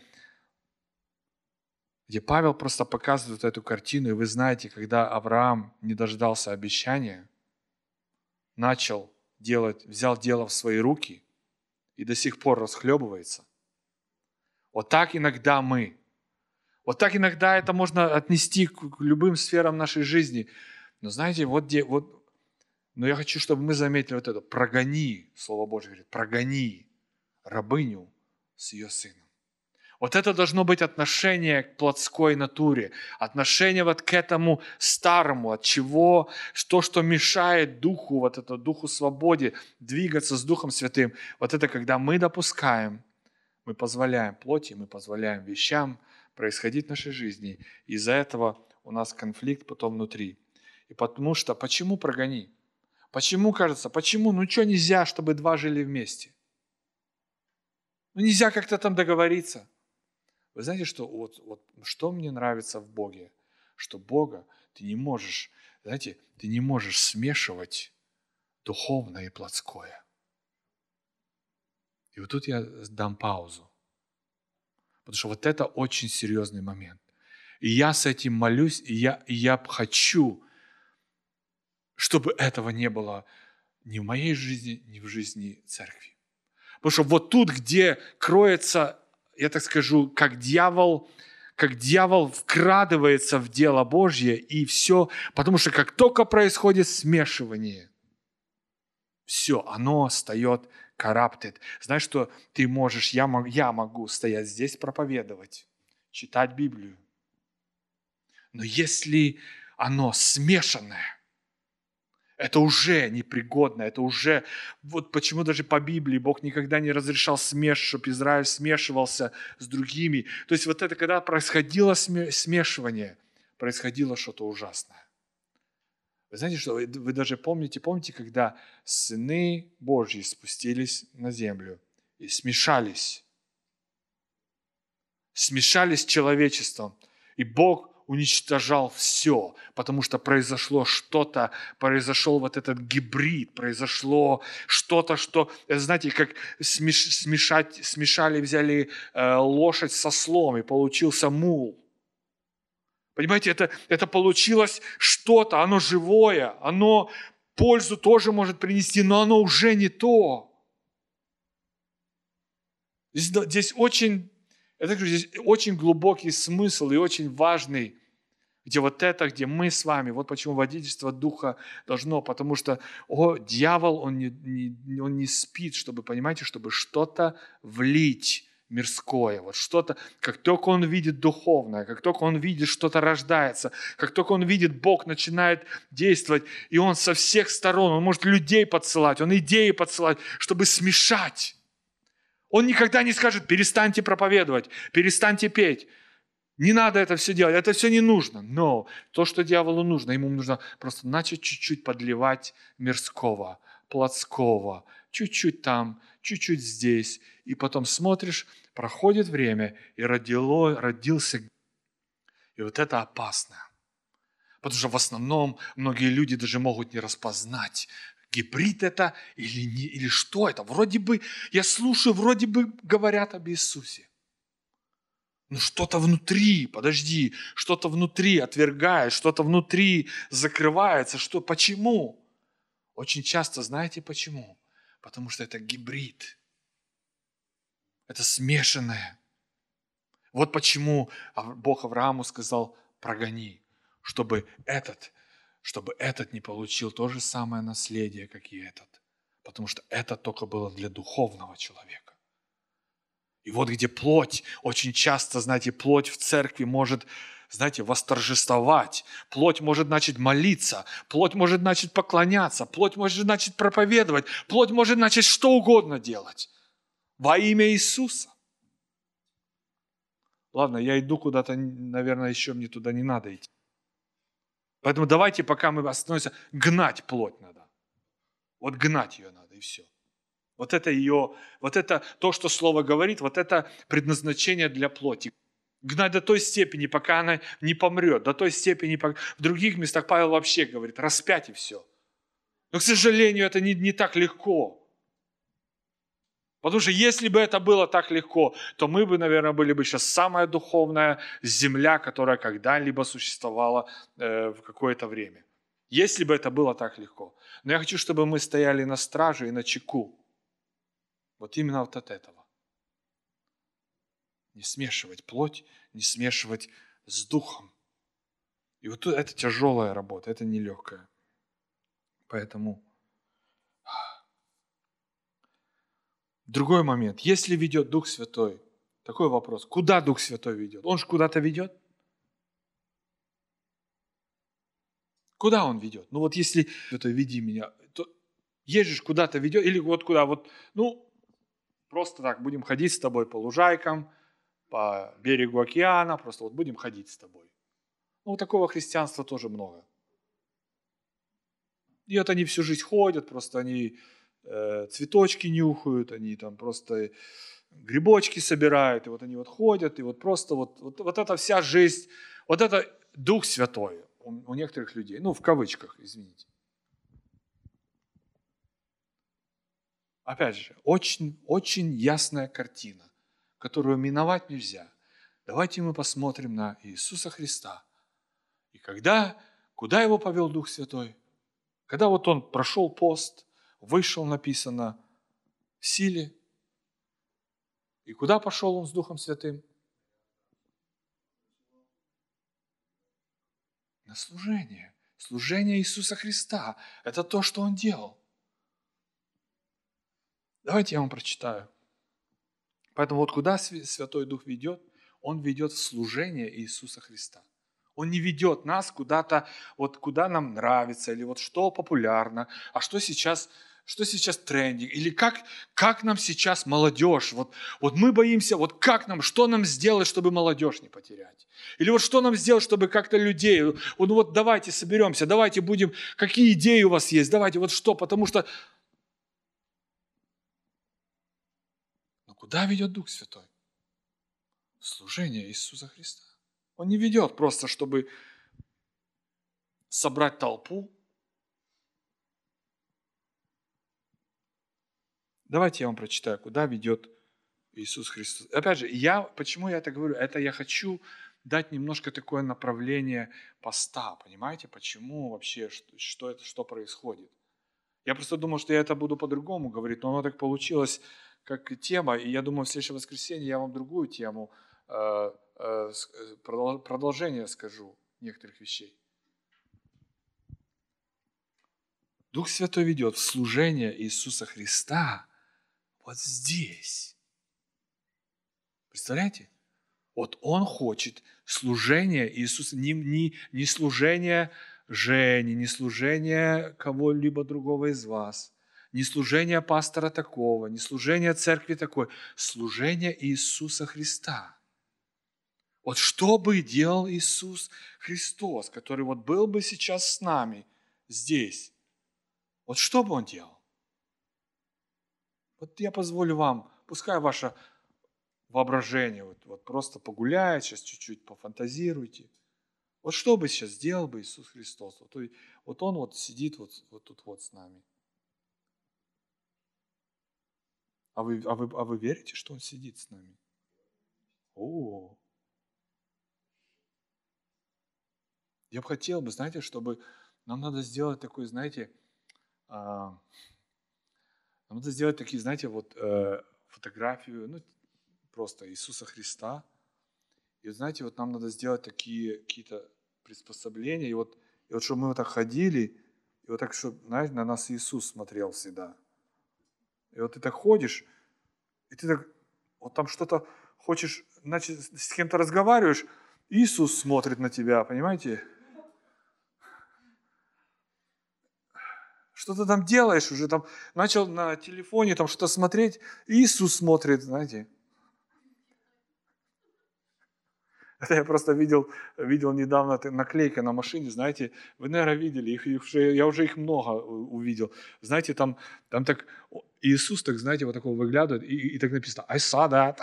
где Павел просто показывает эту картину, и вы знаете, когда Авраам не дождался обещания, начал делать, взял дело в свои руки и до сих пор расхлебывается. Вот так иногда мы. Вот так иногда это можно отнести к любым сферам нашей жизни. Но знаете, вот где, вот, но я хочу, чтобы мы заметили вот это. Прогони, Слово Божье говорит, прогони рабыню с ее сыном. Вот это должно быть отношение к плотской натуре, отношение вот к этому старому, от чего, то, что мешает духу, вот это духу свободе, двигаться с Духом Святым. Вот это когда мы допускаем, мы позволяем плоти, мы позволяем вещам происходить в нашей жизни. Из-за этого у нас конфликт потом внутри. И потому что, почему прогони? Почему, кажется, почему, ну что нельзя, чтобы два жили вместе? Ну нельзя как-то там договориться. Вы знаете, что, вот, вот, что мне нравится в Боге? Что Бога ты не можешь, знаете, ты не можешь смешивать духовное и плотское. И вот тут я дам паузу. Потому что вот это очень серьезный момент. И я с этим молюсь, и я, и я хочу, чтобы этого не было ни в моей жизни, ни в жизни церкви. Потому что вот тут, где кроется, я так скажу, как дьявол, как дьявол вкрадывается в дело Божье, и все, потому что как только происходит смешивание, все, оно встает, corrupted. Знаешь, что ты можешь, я, мог, я могу стоять здесь, проповедовать, читать Библию. Но если оно смешанное, это уже непригодно, это уже, вот почему даже по Библии Бог никогда не разрешал смеш, чтобы Израиль смешивался с другими. То есть вот это, когда происходило смешивание, происходило что-то ужасное. Вы знаете, что вы, вы даже помните, помните, когда сыны Божьи спустились на землю и смешались, смешались с человечеством, и Бог уничтожал все, потому что произошло что-то, произошел вот этот гибрид, произошло что-то, что, знаете, как смеш, смешать, смешали, взяли э, лошадь со ослом, и получился мул. Понимаете, это, это получилось что-то, оно живое, оно пользу тоже может принести, но оно уже не то. Здесь, здесь очень, я так говорю, здесь очень глубокий смысл и очень важный, где вот это, где мы с вами, вот почему водительство Духа должно, потому что о, дьявол, он не, не, он не спит, чтобы, понимаете, чтобы что-то влить мирское, вот что-то, как только он видит духовное, как только он видит, что-то рождается, как только он видит, Бог начинает действовать, и он со всех сторон, он может людей подсылать, он идеи подсылать, чтобы смешать. Он никогда не скажет: перестаньте проповедовать, перестаньте петь. Не надо это все делать, это все не нужно. Но то, что дьяволу нужно, ему нужно просто начать чуть-чуть подливать мирского, плотского, чуть-чуть там, чуть-чуть здесь. И потом смотришь, проходит время, и родило, родился. И вот это опасно. Потому что в основном многие люди даже могут не распознать, гибрид это или, не, или что это. Вроде бы, я слушаю, вроде бы говорят об Иисусе. Но что-то внутри, подожди, что-то внутри отвергает, что-то внутри закрывается. Что, почему? Очень часто, знаете почему? Потому что это гибрид. Это смешанное. Вот почему Бог Аврааму сказал: прогони, чтобы этот, чтобы этот не получил то же самое наследие, как и этот. Потому что это только было для духовного человека. И вот где плоть, очень часто, знаете, плоть в церкви может, знаете, восторжествовать. Плоть может начать молиться, плоть может начать поклоняться, плоть может начать проповедовать, плоть может начать что угодно делать во имя Иисуса. Ладно, я иду куда-то, наверное, еще мне туда не надо идти. Поэтому давайте, пока мы остановимся, гнать плоть надо. Вот гнать ее надо, и все. Вот это ее, вот это то, что Слово говорит, вот это предназначение для плоти. Гнать до той степени, пока она не помрет, до той степени, пока... В других местах Павел вообще говорит: распять и все. Но, к сожалению, это не, не так легко. Потому что если бы это было так легко, то мы бы, наверное, были бы сейчас самая духовная земля, которая когда-либо существовала э, в какое-то время. Если бы это было так легко. Но я хочу, чтобы мы стояли на страже и на чеку. Вот именно вот от этого. Не смешивать плоть, не смешивать с духом. И вот это тяжелая работа, это нелегкая. Поэтому другой момент. Если ведет Дух Святой, такой вопрос: куда Дух Святой ведет? Он же куда-то ведет? Куда Он ведет? Ну вот если Святой, веди меня, то есть же куда-то ведет, или вот куда, вот, ну, просто так будем ходить с тобой по лужайкам, по берегу океана, просто вот будем ходить с тобой. Ну, такого христианства тоже много. И вот они всю жизнь ходят, просто они э, цветочки нюхают, они там просто грибочки собирают, и вот они вот ходят, и вот просто вот, вот, вот эта вся жизнь, вот это Дух Святой у, у некоторых людей, ну, в кавычках, извините. Опять же, очень, очень ясная картина, которую миновать нельзя. Давайте мы посмотрим на Иисуса Христа. И когда, куда Его повел Дух Святой? Когда вот Он прошел пост, вышел, написано, в силе. И куда пошел Он с Духом Святым? На служение. Служение Иисуса Христа. Это то, что Он делал. Давайте я вам прочитаю. Поэтому вот куда Святой Дух ведет? Он ведет в служение Иисуса Христа. Он не ведет нас куда-то, вот куда нам нравится, или вот что популярно, а что сейчас что сейчас трендинг, или как, как нам сейчас молодежь, вот, вот мы боимся, вот как нам, что нам сделать, чтобы молодежь не потерять, или вот что нам сделать, чтобы как-то людей, вот, ну вот давайте соберемся, давайте будем, какие идеи у вас есть, давайте вот что, потому что, но куда ведет Дух Святой? Служение Иисуса Христа. Он не ведет просто, чтобы собрать толпу. Давайте я вам прочитаю, куда ведет Иисус Христос. Опять же, я, почему я это говорю? Это я хочу дать немножко такое направление поста. Понимаете, почему вообще, что, что это, что происходит? Я просто думал, что я это буду по-другому говорить, но оно так получилось, как тема. И я думаю, в следующее воскресенье я вам другую тему, э, э, продолжение скажу некоторых вещей. Дух Святой ведет в служение Иисуса Христа вот здесь. Представляете? Вот Он хочет служение Иисуса, не, не, не служение Жени, не служение кого-либо другого из вас, не служение пастора такого, не служение церкви такой, служение Иисуса Христа. Вот что бы делал Иисус Христос, который вот был бы сейчас с нами здесь, вот что бы Он делал? Вот я позволю вам, пускай ваше воображение вот, вот просто погуляет, сейчас чуть-чуть пофантазируйте. Вот что бы сейчас сделал бы Иисус Христос? Вот, вот Он вот сидит вот, вот тут вот с нами. А вы, а, вы, а вы верите, что Он сидит с нами? О, я бы хотел бы, знаете, чтобы нам надо сделать такой, знаете, а, нам надо сделать такие, знаете, вот э, фотографию, ну, просто Иисуса Христа. И вот, знаете, вот нам надо сделать такие какие-то приспособления, и вот, и вот чтобы мы вот так ходили, и вот так, чтобы, знаете, на нас Иисус смотрел всегда. И вот ты так ходишь, и ты так, вот там что-то хочешь, значит, с кем-то разговариваешь, Иисус смотрит на тебя, понимаете? Что ты там делаешь уже, там начал на телефоне там что-то смотреть, Иисус смотрит, знаете. Это я просто видел, видел недавно наклейка на машине, знаете, вы, наверное, видели, их, их уже, я уже их много увидел. Знаете, там, там так, Иисус так, знаете, вот такого выглядывает, и, и так написано, I saw that.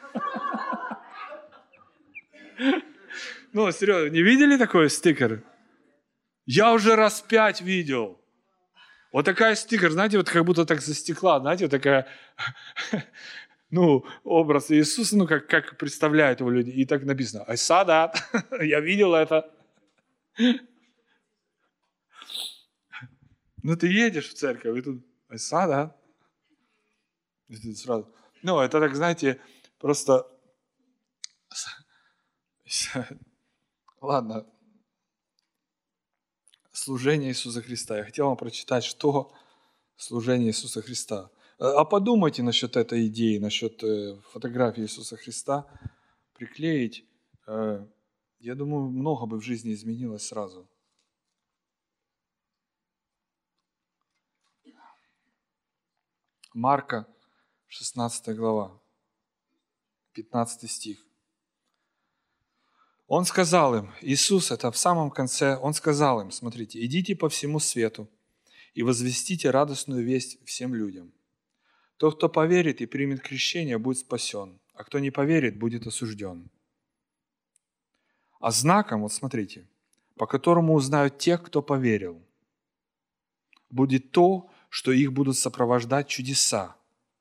Ну, серьезно, не видели такой стикер? Я уже раз пять видел. Вот такая стикер, знаете, вот как будто так за стекла, знаете, вот такая... Ну, образ Иисуса, ну, как, как представляют его люди. И так написано, I saw that. Я видел это. Ну, ты едешь в церковь, и тут I saw that. И ты сразу... Ну, это так, знаете, просто... Ладно. Служение Иисуса Христа. Я хотел вам прочитать, что служение Иисуса Христа. А подумайте насчет этой идеи, насчет фотографии Иисуса Христа, приклеить. Я думаю, много бы в жизни изменилось сразу. Марка, шестнадцатая глава, пятнадцатый стих. Он сказал им, Иисус, это в самом конце, Он сказал им, смотрите, идите по всему свету и возвестите радостную весть всем людям. Тот, кто поверит и примет крещение, будет спасен, а кто не поверит, будет осужден. А знаком, вот смотрите, по которому узнают тех, кто поверил, будет то, что их будут сопровождать чудеса.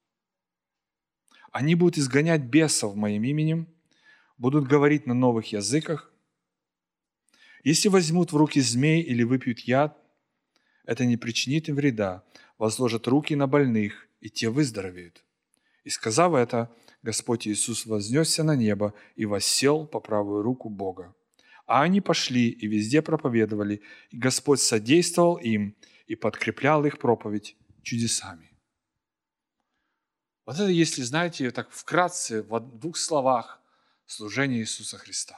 Они будут изгонять бесов моим именем, будут говорить на новых языках. Если возьмут в руки змей или выпьют яд, это не причинит им вреда. Возложат руки на больных, и те выздоровеют. И сказав это, Господь Иисус вознесся на небо и воссел по правую руку Бога. А они пошли и везде проповедовали, и Господь содействовал им и подкреплял их проповедь чудесами. Вот это, если, знаете, так вкратце, в двух словах, служение Иисуса Христа.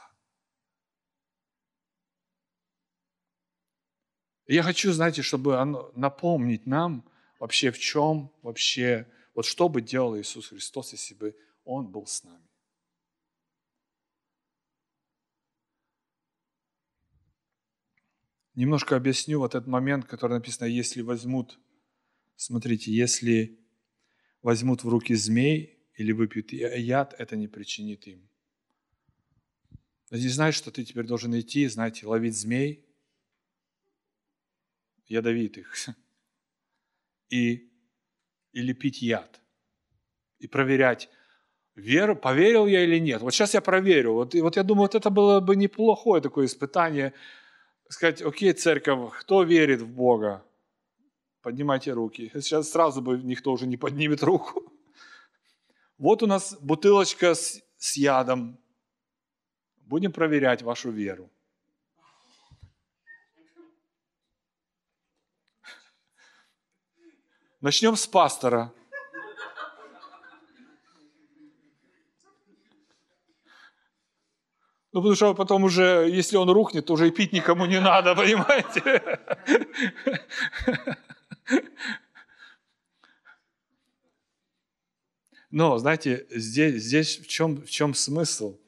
И я хочу, знаете, чтобы оно, напомнить нам Вообще в чем, вообще, вот что бы делал Иисус Христос, если бы Он был с нами? Немножко объясню вот этот момент, который написано, если возьмут, смотрите, если возьмут в руки змей или выпьют яд, это не причинит им. Они знают, что ты теперь должен идти, знаете, ловить змей, ядовитых, и, или пить яд, и проверять, веру, поверил я или нет. Вот сейчас я проверю. Вот, и вот я думаю, вот это было бы неплохое такое испытание. Сказать, окей, церковь, кто верит в Бога? Поднимайте руки. Сейчас сразу бы никто уже не поднимет руку. Вот у нас бутылочка с, с ядом. Будем проверять вашу веру. Начнем с пастора. Ну, потому что потом уже, если он рухнет, то уже и пить никому не надо, понимаете? Но, знаете, здесь, здесь в чем, в чем смысл?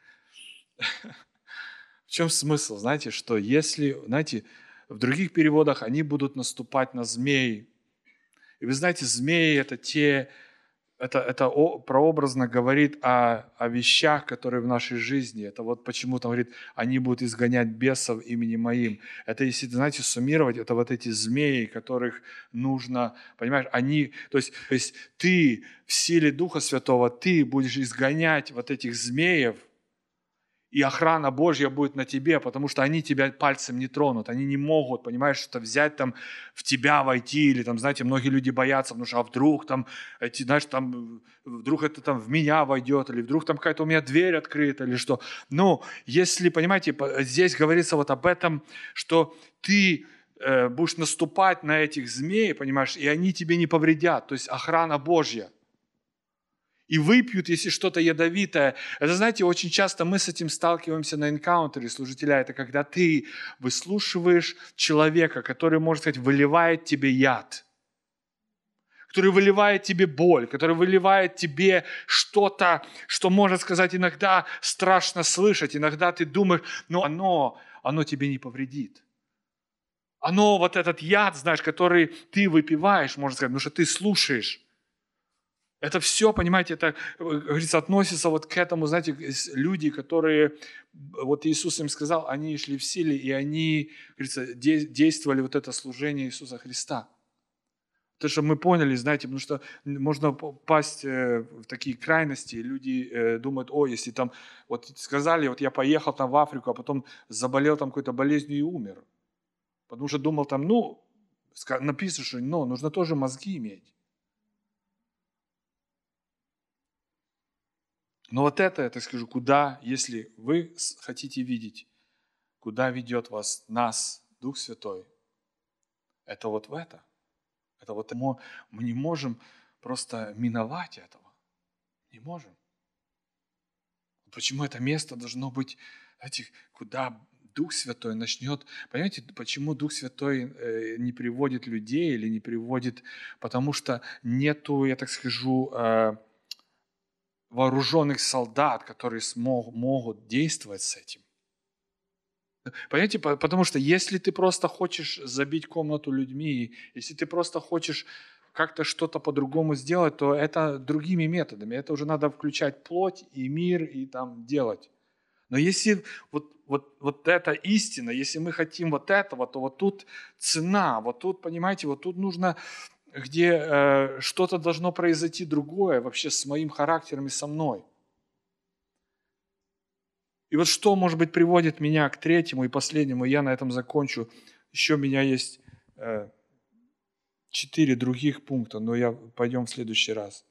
В чем смысл? Знаете, что если, знаете, в других переводах они будут наступать на змей. И вы знаете, змеи это те, это, это о, прообразно говорит о, о вещах, которые в нашей жизни. Это вот почему там говорит, они будут изгонять бесов именем моим. Это, если, знаете, суммировать, это вот эти змеи, которых нужно, понимаешь, они, то есть, то есть ты в силе Духа Святого, ты будешь изгонять вот этих змеев, и охрана Божья будет на тебе, потому что они тебя пальцем не тронут. Они не могут, понимаешь, что взять там, в тебя войти, или там, знаете, многие люди боятся, потому что а вдруг там, эти, знаешь, там, вдруг это там в меня войдет, или вдруг там какая-то у меня дверь открыта, или что. Ну, если, понимаете, здесь говорится вот об этом, что ты э, будешь наступать на этих змей, понимаешь, и они тебе не повредят, то есть охрана Божья. И выпьют, если что-то ядовитое. Это, знаете, очень часто мы с этим сталкиваемся на энкаунтере служителя. Это когда ты выслушиваешь человека, который, можно сказать, выливает тебе яд, который выливает тебе боль, который выливает тебе что-то, что, можно сказать, иногда страшно слышать. Иногда ты думаешь, но оно, оно тебе не повредит. Оно, вот этот яд, знаешь, который ты выпиваешь, можно сказать, потому что ты слушаешь. Это все, понимаете, это, говорится, относится вот к этому, знаете, люди, которые, вот Иисус им сказал, они шли в силе, и они, говорится, действовали вот это служение Иисуса Христа. То, что мы поняли, знаете, потому что можно попасть в такие крайности, люди думают, о, если там, вот сказали, вот я поехал там в Африку, а потом заболел там какой-то болезнью и умер. Потому что думал там, ну, написано, что, ну, нужно тоже мозги иметь. Но вот это, я так скажу, куда, если вы хотите видеть, куда ведет вас, нас, Дух Святой, это вот в это. Это вот мы не можем просто миновать этого. Не можем. Почему это место должно быть, знаете, куда Дух Святой начнет... Понимаете, почему Дух Святой не приводит людей или не приводит... Потому что нету, я так скажу, вооруженных солдат, которые смог, могут действовать с этим. Понимаете, потому что если ты просто хочешь забить комнату людьми, если ты просто хочешь как-то что-то по-другому сделать, то это другими методами. Это уже надо включать плоть и мир и там делать. Но если вот, вот, вот эта истина, если мы хотим вот этого, то вот тут цена, вот тут, понимаете, вот тут нужно... где э, что-то должно произойти другое вообще с моим характером и со мной. И вот что, может быть, приводит меня к третьему и последнему, я на этом закончу. Еще у меня есть э, четыре других пункта, но я пойдем в следующий раз.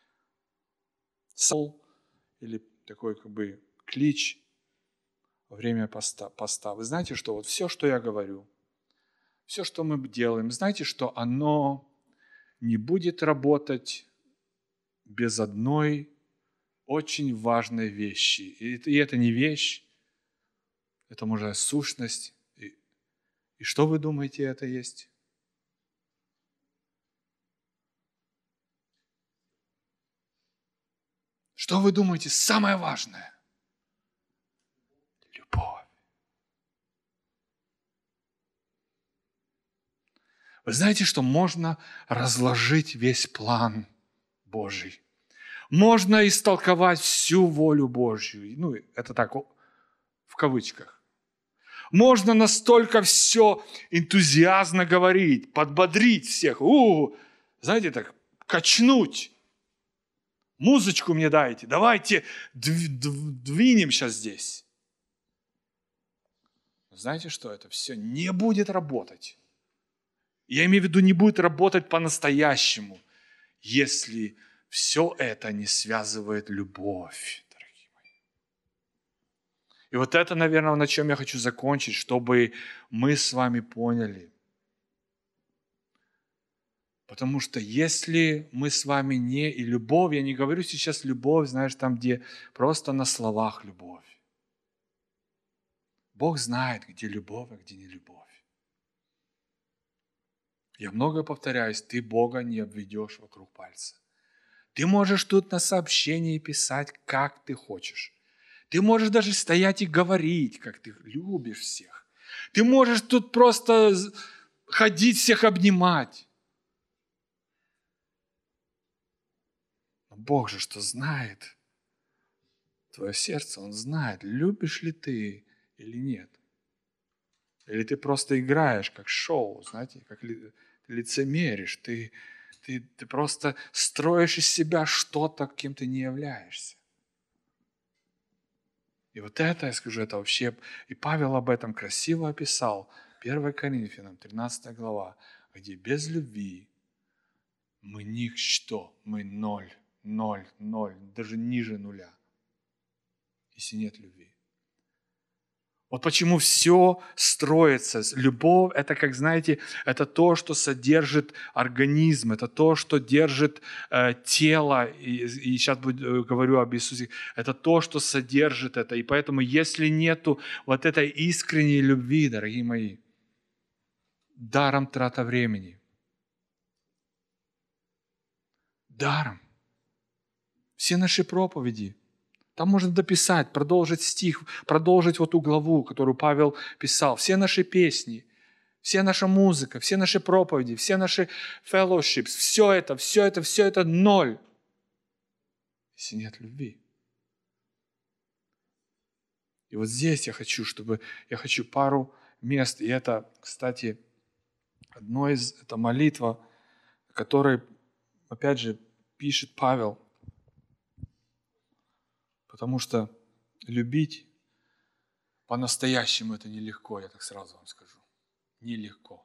Сол или такой как бы клич во время поста, поста. Вы знаете, что вот все, что я говорю, все, что мы делаем, знаете, что оно не будет работать без одной очень важной вещи. И это не вещь, это, может, сущность. И, и что вы думаете, это есть? Что вы думаете самое важное? Любовь. Вы знаете, что можно разложить весь план Божий. Можно истолковать всю волю Божью. Ну, это так, в кавычках. Можно настолько все энтузиазно говорить, подбодрить всех. У, знаете, так, качнуть. Музычку мне дайте, давайте двинем сейчас здесь. Знаете что? Это все не будет работать. Я имею в виду, не будет работать по-настоящему, если все это не связывает любовь, дорогие мои. И вот это, наверное, на чем я хочу закончить, чтобы мы с вами поняли. Потому что если мы с вами не... И любовь, я не говорю сейчас любовь, знаешь, там, где просто на словах любовь. Бог знает, где любовь, а где не любовь. Я много повторяюсь, ты Бога не обведешь вокруг пальца. Ты можешь тут на сообщении писать, как ты хочешь. Ты можешь даже стоять и говорить, как ты любишь всех. Ты можешь тут просто ходить, всех обнимать. Но Бог же что знает твое сердце, Он знает, любишь ли ты или нет. Или ты просто играешь, как шоу, знаете, как ли, лицемеришь. Ты, ты, ты просто строишь из себя что-то, кем ты не являешься. И вот это, я скажу, это вообще... И Павел об этом красиво описал. первое Коринфянам, тринадцатая глава, где без любви мы ничто, мы ноль, ноль, ноль, даже ниже нуля, если нет любви. Вот почему все строится. Любовь – это, как знаете, это то, что содержит организм, это то, что держит э, тело. И, и сейчас буду, говорю об Иисусе. Это то, что содержит это. И поэтому, если нету вот этой искренней любви, дорогие мои, даром трата времени. Даром. Все наши проповеди. Там можно дописать, продолжить стих, продолжить вот ту главу, которую Павел писал. Все наши песни, вся наша музыка, все наши проповеди, все наши fellowships, все это, все это, все это ноль, если нет любви. И вот здесь я хочу, чтобы, я хочу пару мест, и это, кстати, одно из, это молитва, которой, опять же, пишет Павел, потому что любить по-настоящему это нелегко, я так сразу вам скажу. Нелегко.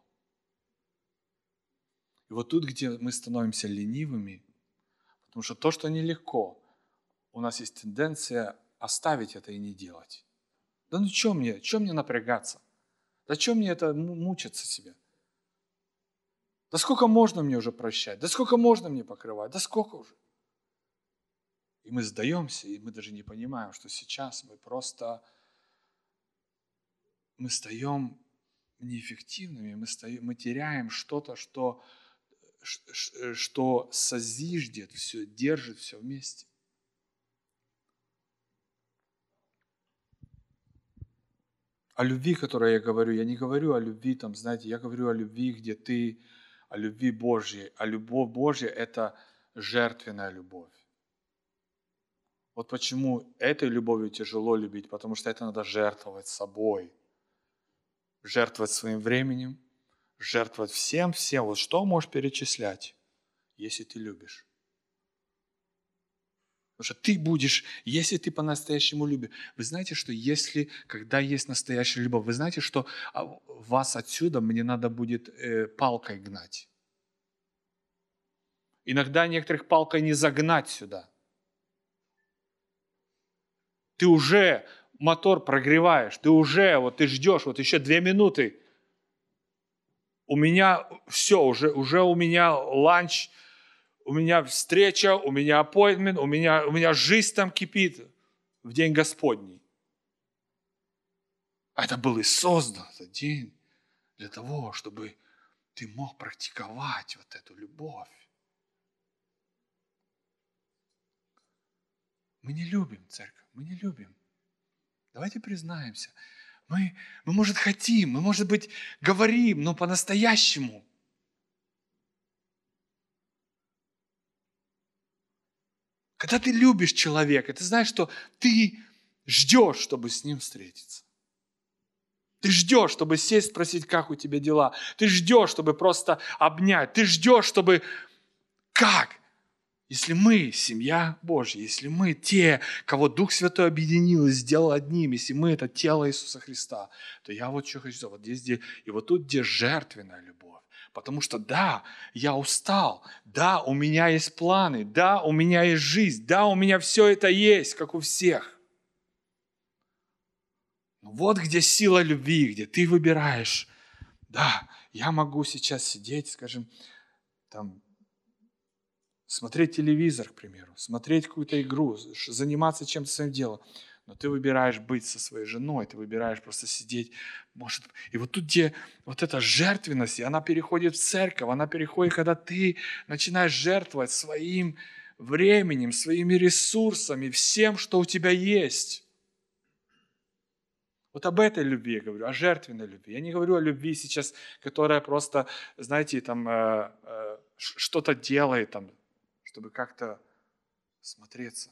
И вот тут, где мы становимся ленивыми, потому что то, что нелегко, у нас есть тенденция оставить это и не делать. Да ну что мне, что мне напрягаться? Да что мне это мучиться себе? Да сколько можно мне уже прощать? Да сколько можно мне покрывать? Да сколько уже? И мы сдаемся, и мы даже не понимаем, что сейчас мы просто, мы стаем неэффективными, мы, стаем, мы теряем что-то, что, что созиждет все, держит все вместе. О любви, которой я говорю, я не говорю о любви, там, знаете, я говорю о любви, где ты, о любви Божьей. А любовь Божья – это жертвенная любовь. Вот почему этой любовью тяжело любить, потому что это надо жертвовать собой. Жертвовать своим временем, жертвовать всем, всем. Вот что можешь перечислять, если ты любишь? Потому что ты будешь, если ты по-настоящему любишь. Вы знаете, что если, когда есть настоящая любовь, вы знаете, что вас отсюда мне надо будет э, палкой гнать. Иногда некоторых палкой не загнать сюда. Ты уже мотор прогреваешь, ты уже, вот ты ждешь, вот еще две минуты. У меня все, уже, уже у меня ланч, у меня встреча, у меня appointment, у меня, у меня жизнь там кипит в день Господний. А это был и создан этот день для того, чтобы ты мог практиковать вот эту любовь. Мы не любим церковь, мы не любим. Давайте признаемся. Мы, мы, может, хотим, мы, может быть, говорим, но по-настоящему. Когда ты любишь человека, ты знаешь, что ты ждешь, чтобы с ним встретиться. Ты ждешь, чтобы сесть, спросить, как у тебя дела. Ты ждешь, чтобы просто обнять. Ты ждешь, чтобы... Как? Если мы семья Божья, если мы те, кого Дух Святой объединил и сделал одним, если мы это тело Иисуса Христа, то я вот что хочу сказать, вот здесь, где, и вот тут, где жертвенная любовь. Потому что да, я устал, да, у меня есть планы, да, у меня есть жизнь, да, у меня все это есть, как у всех. Но вот где сила любви, где ты выбираешь, да, я могу сейчас сидеть, скажем, там, смотреть телевизор, к примеру, смотреть какую-то игру, заниматься чем-то своим делом. Но ты выбираешь быть со своей женой, ты выбираешь просто сидеть. Может, и вот тут, где вот эта жертвенность, и она переходит в церковь, она переходит, когда ты начинаешь жертвовать своим временем, своими ресурсами, всем, что у тебя есть. Вот об этой любви я говорю, о жертвенной любви. Я не говорю о любви сейчас, которая просто, знаете, там э, э, что-то делает, там, чтобы как-то смотреться.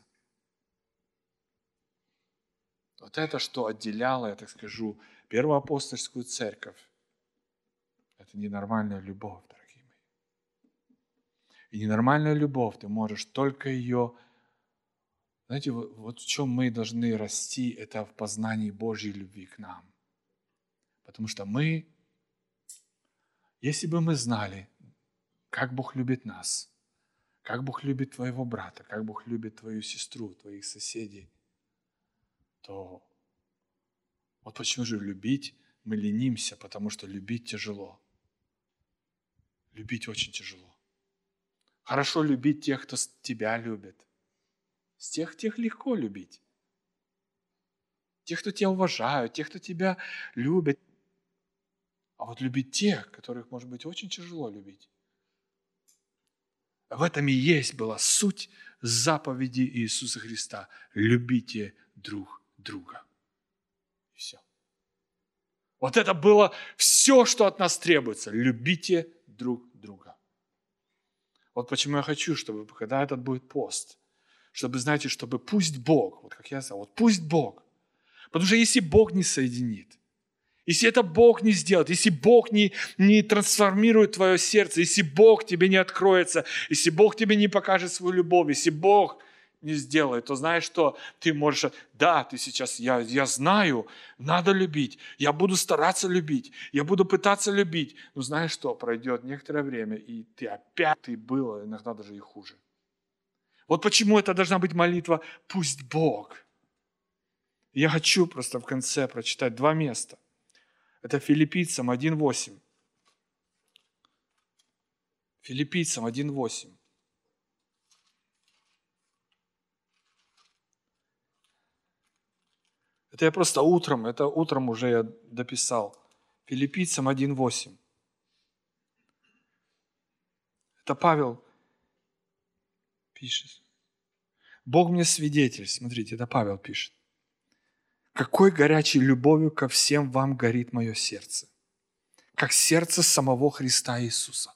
Вот это, что отделяло, я так скажу, первоапостольскую церковь. Это ненормальная любовь, дорогие мои. И ненормальная любовь, ты можешь только ее... Знаете, вот в чем мы должны расти, это в познании Божьей любви к нам. Потому что мы, если бы мы знали, как Бог любит нас, как Бог любит твоего брата, как Бог любит твою сестру, твоих соседей, то вот почему же любить мы ленимся, потому что любить тяжело. Любить очень тяжело. Хорошо любить тех, кто тебя любит. С тех, тех легко любить. Тех, кто тебя уважают, тех, кто тебя любит. А вот любить тех, которых, может быть, очень тяжело любить. В этом и есть была суть заповеди Иисуса Христа. Любите друг друга. И все. Вот это было все, что от нас требуется. Любите друг друга. Вот почему я хочу, чтобы, когда этот будет пост, чтобы, знаете, чтобы пусть Бог, вот как я сказал, вот пусть Бог, потому что если Бог не соединит, если это Бог не сделает, если Бог не, не трансформирует твое сердце, если Бог тебе не откроется, если Бог тебе не покажет свою любовь, если Бог не сделает, то знаешь что? Ты можешь, да, ты сейчас, я, я знаю, надо любить, я буду стараться любить, я буду пытаться любить, но знаешь что? Пройдет некоторое время, и ты опять, ты было, иногда даже и хуже. Вот почему это должна быть молитва «Пусть Бог». Я хочу просто в конце прочитать два места. Это Филиппийцам один восемь. Филиппийцам один восемь. Это я просто утром, это утром уже я дописал. Филиппийцам один восемь. Это Павел пишет. Бог мне свидетель, смотрите, это Павел пишет. Какой горячей любовью ко всем вам горит мое сердце, как сердце самого Христа Иисуса.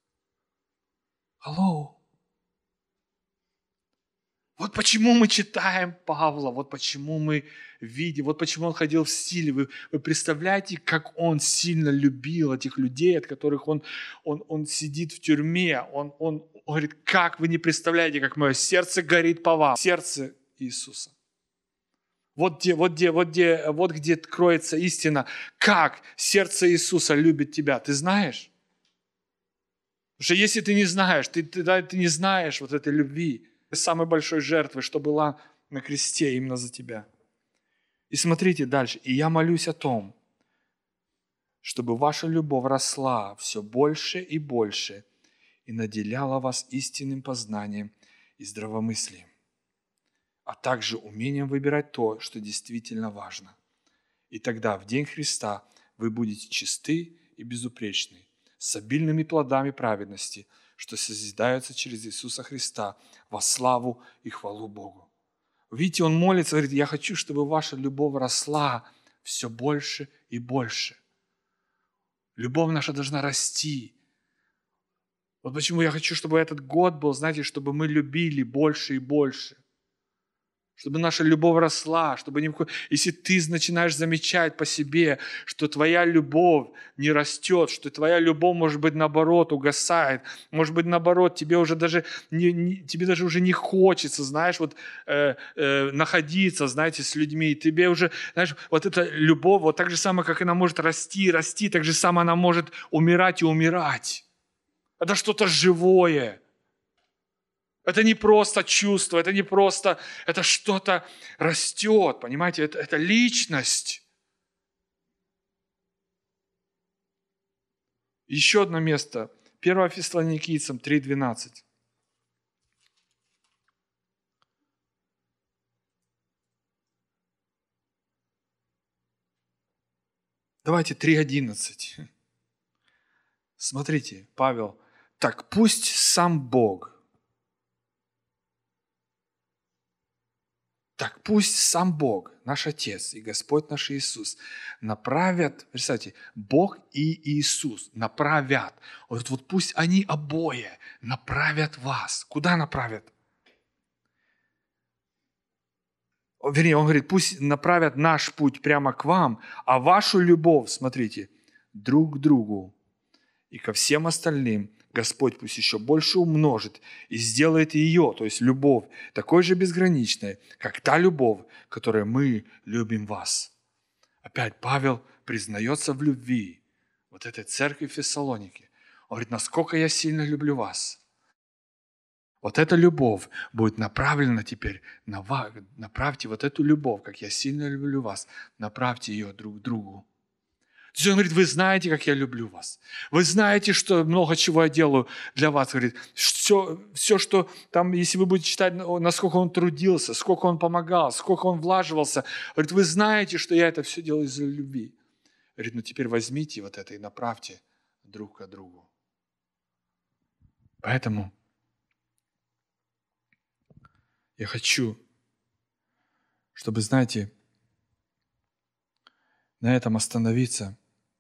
Алло. Вот почему мы читаем Павла, вот почему мы видим, вот почему он ходил в силе. Вы, вы представляете, как он сильно любил этих людей, от которых он, он, он сидит в тюрьме. Он, он, он говорит, как вы не представляете, как мое сердце горит по вам. Сердце Иисуса. Вот где, вот где, вот где, вот где кроется истина. Как сердце Иисуса любит тебя, ты знаешь? Потому что если ты не знаешь, ты, ты, да, ты не знаешь вот этой любви, самой большой жертвы, что была на кресте именно за тебя. И смотрите дальше. И я молюсь о том, чтобы ваша любовь росла все больше и больше и наделяла вас истинным познанием и здравомыслием, а также умением выбирать то, что действительно важно. И тогда в день Христа вы будете чисты и безупречны, с обильными плодами праведности, что созидаются через Иисуса Христа во славу и хвалу Богу. Видите, он молится, говорит, я хочу, чтобы ваша любовь росла все больше и больше. Любовь наша должна расти. Вот почему я хочу, чтобы этот год был, знаете, чтобы мы любили больше и больше. Чтобы наша любовь росла, чтобы ни в ко- Если ты начинаешь замечать по себе, что твоя любовь не растет, что твоя любовь, может быть, наоборот, угасает, может быть, наоборот, тебе уже даже не, не- тебе даже уже не хочется, знаешь, вот э, э, находиться, знаете, с людьми. Тебе уже, знаешь, вот эта любовь, вот так же самое, как она может расти, расти, так же самое она может умирать и умирать. Это что-то живое. Это не просто чувство, это не просто, это что-то растет, понимаете, это, это личность. Еще одно место. первое Фессалоникийцам три двенадцать. Давайте три одиннадцать. Смотрите, Павел. Так пусть сам Бог, так пусть сам Бог, наш Отец и Господь наш Иисус направят, представьте, Бог и Иисус направят. Вот, вот пусть они обои направят вас. Куда направят? Вернее, он говорит, пусть направят наш путь прямо к вам, а вашу любовь, смотрите, друг к другу и ко всем остальным Господь пусть еще больше умножит и сделает ее, то есть любовь, такой же безграничной, как та любовь, которой мы любим вас. Опять Павел признается в любви вот этой церкви в Фессалонике. Он говорит, насколько я сильно люблю вас. Вот эта любовь будет направлена теперь на вас. Направьте вот эту любовь, как я сильно люблю вас, направьте ее друг к другу. То есть он говорит, вы знаете, как я люблю вас. Вы знаете, что много чего я делаю для вас. Говорит, все, все, что там, если вы будете читать, насколько он трудился, сколько он помогал, сколько он влаживался. Говорит, вы знаете, что я это все делаю из-за любви. Говорит, ну теперь возьмите вот это и направьте друг к другу. Поэтому я хочу, чтобы, знаете, на этом остановиться.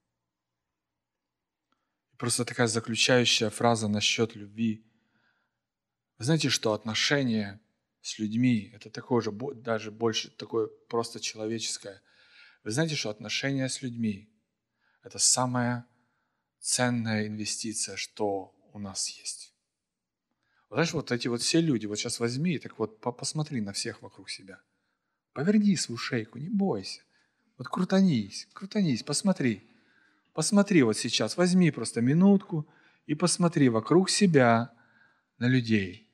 Просто такая заключающая фраза насчет любви. Вы знаете, что отношения с людьми, это такое же, даже больше такое просто человеческое. Вы знаете, что отношения с людьми – это самая ценная инвестиция, что у нас есть. Вот знаешь, вот эти вот все люди, вот сейчас возьми, так вот посмотри на всех вокруг себя. Поверни свою шейку, не бойся. Вот крутанись, крутанись, посмотри. Посмотри вот сейчас, возьми просто минутку и посмотри вокруг себя на людей.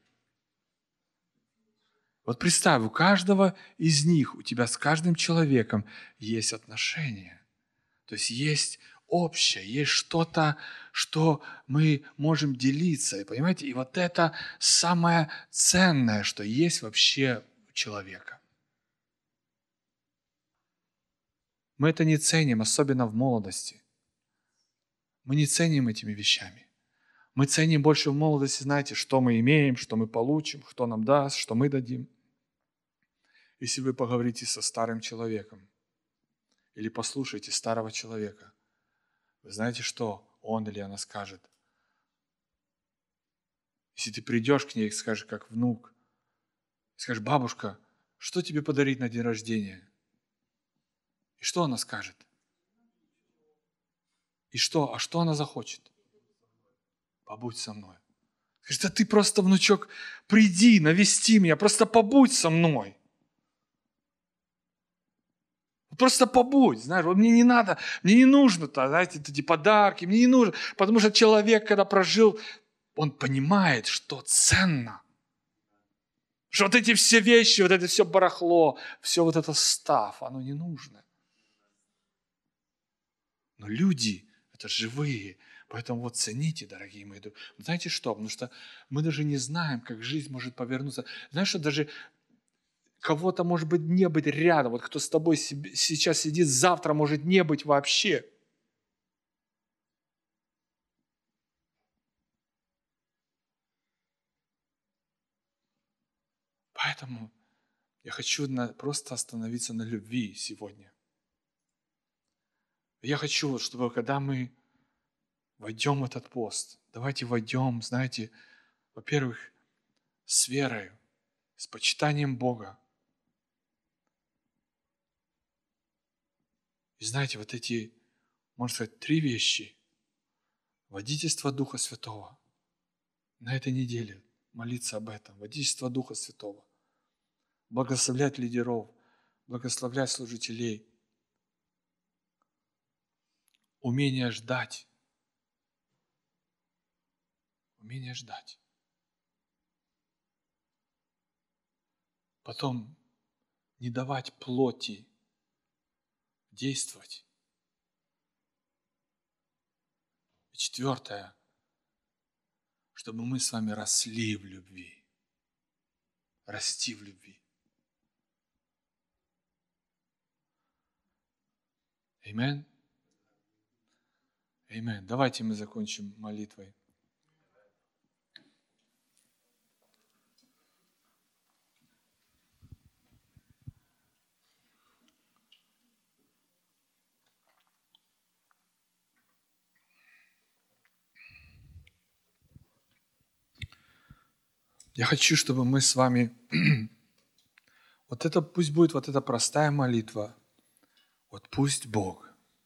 Вот представь, у каждого из них, у тебя с каждым человеком есть отношения. То есть есть общее, есть что-то, что мы можем делиться. И понимаете, и вот это самое ценное, что есть вообще у человека. Мы это не ценим, особенно в молодости. Мы не ценим этими вещами. Мы ценим больше в молодости, знаете, что мы имеем, что мы получим, кто нам даст, что мы дадим. Если вы поговорите со старым человеком или послушаете старого человека, вы знаете, что он или она скажет? Если ты придешь к ней и скажешь, как внук, скажешь, бабушка, что тебе подарить на день рождения? И что она скажет? И что? А что она захочет? Побудь со мной. Скажет, да ты просто, внучок, приди, навести меня, просто побудь со мной. Просто побудь, знаешь, вот мне не надо, мне не нужно-то, знаете, эти подарки, мне не нужно, потому что человек, когда прожил, он понимает, что ценно. Что вот эти все вещи, вот это все барахло, все вот это став, оно не нужно. Но люди, это живые, поэтому вот цените, дорогие мои друзья. Знаете что? Потому что мы даже не знаем, как жизнь может повернуться. Знаешь, что даже кого-то может быть не быть рядом, вот кто с тобой сейчас сидит, завтра может не быть вообще. Поэтому Я хочу на, просто остановиться на любви сегодня. Я хочу, чтобы когда мы войдем в этот пост, давайте войдем, знаете, во-первых, с верой, с почитанием Бога. И знаете, вот эти, можно сказать, три вещи. Водительство Духа Святого. На этой неделе молиться об этом. Водительство Духа Святого. Благословлять лидеров, благословлять служителей. Умение ждать. Умение ждать. Потом не давать плоти действовать. И четвертое, чтобы мы с вами росли в любви. Расти в любви. Аминь. Аминь. Давайте мы закончим молитвой. Я хочу, чтобы мы с вами... Вот это пусть будет вот эта простая молитва. Вот пусть Бог.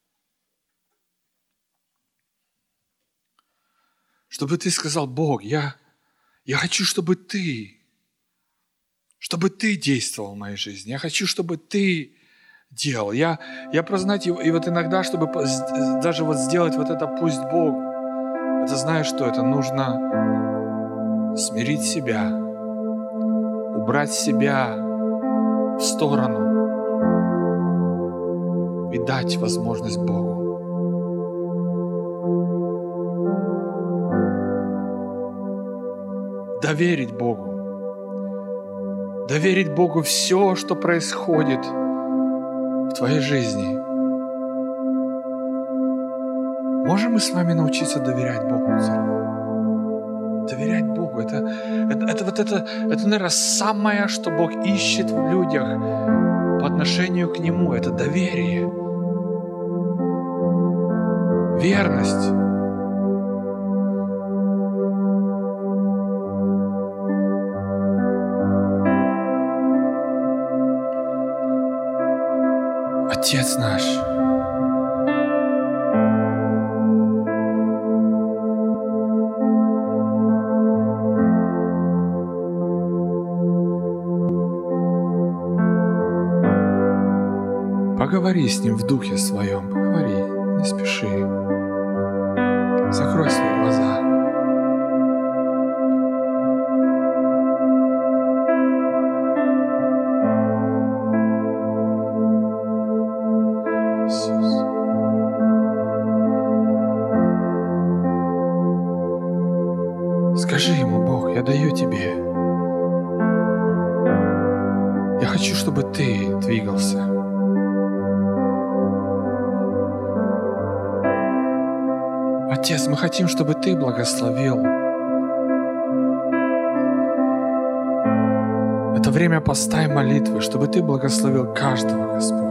Чтобы ты сказал: Бог, я, я хочу, чтобы ты, чтобы ты действовал в моей жизни. Я хочу, чтобы ты делал. Я, я просто, знаете, и вот иногда, чтобы даже вот сделать вот это пусть Бог, это знаешь, что это нужно смирить себя, убрать себя в сторону и дать возможность Богу. Доверить Богу. Доверить Богу все, что происходит в твоей жизни. Можем мы с вами научиться доверять Богу, церковь? Доверять Богу. Это, это, это, вот это, это, наверное, самое, что Бог ищет в людях по отношению к Нему. Это доверие. Верность. Отец наш, поговори с Ним в Духе Своем, поговори, не спеши. Закрой свои глаза. Скажи Ему: Бог, я даю Тебе. Я хочу, чтобы Ты двигался. Отец, мы хотим, чтобы Ты благословил. Это время поста и молитвы, чтобы Ты благословил каждого, Господь.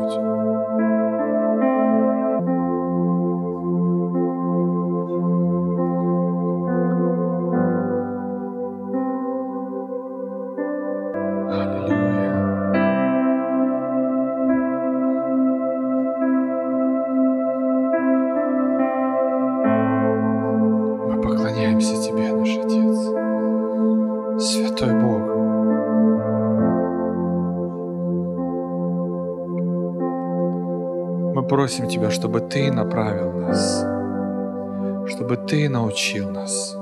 Просим Тебя, чтобы Ты направил нас, чтобы Ты научил нас.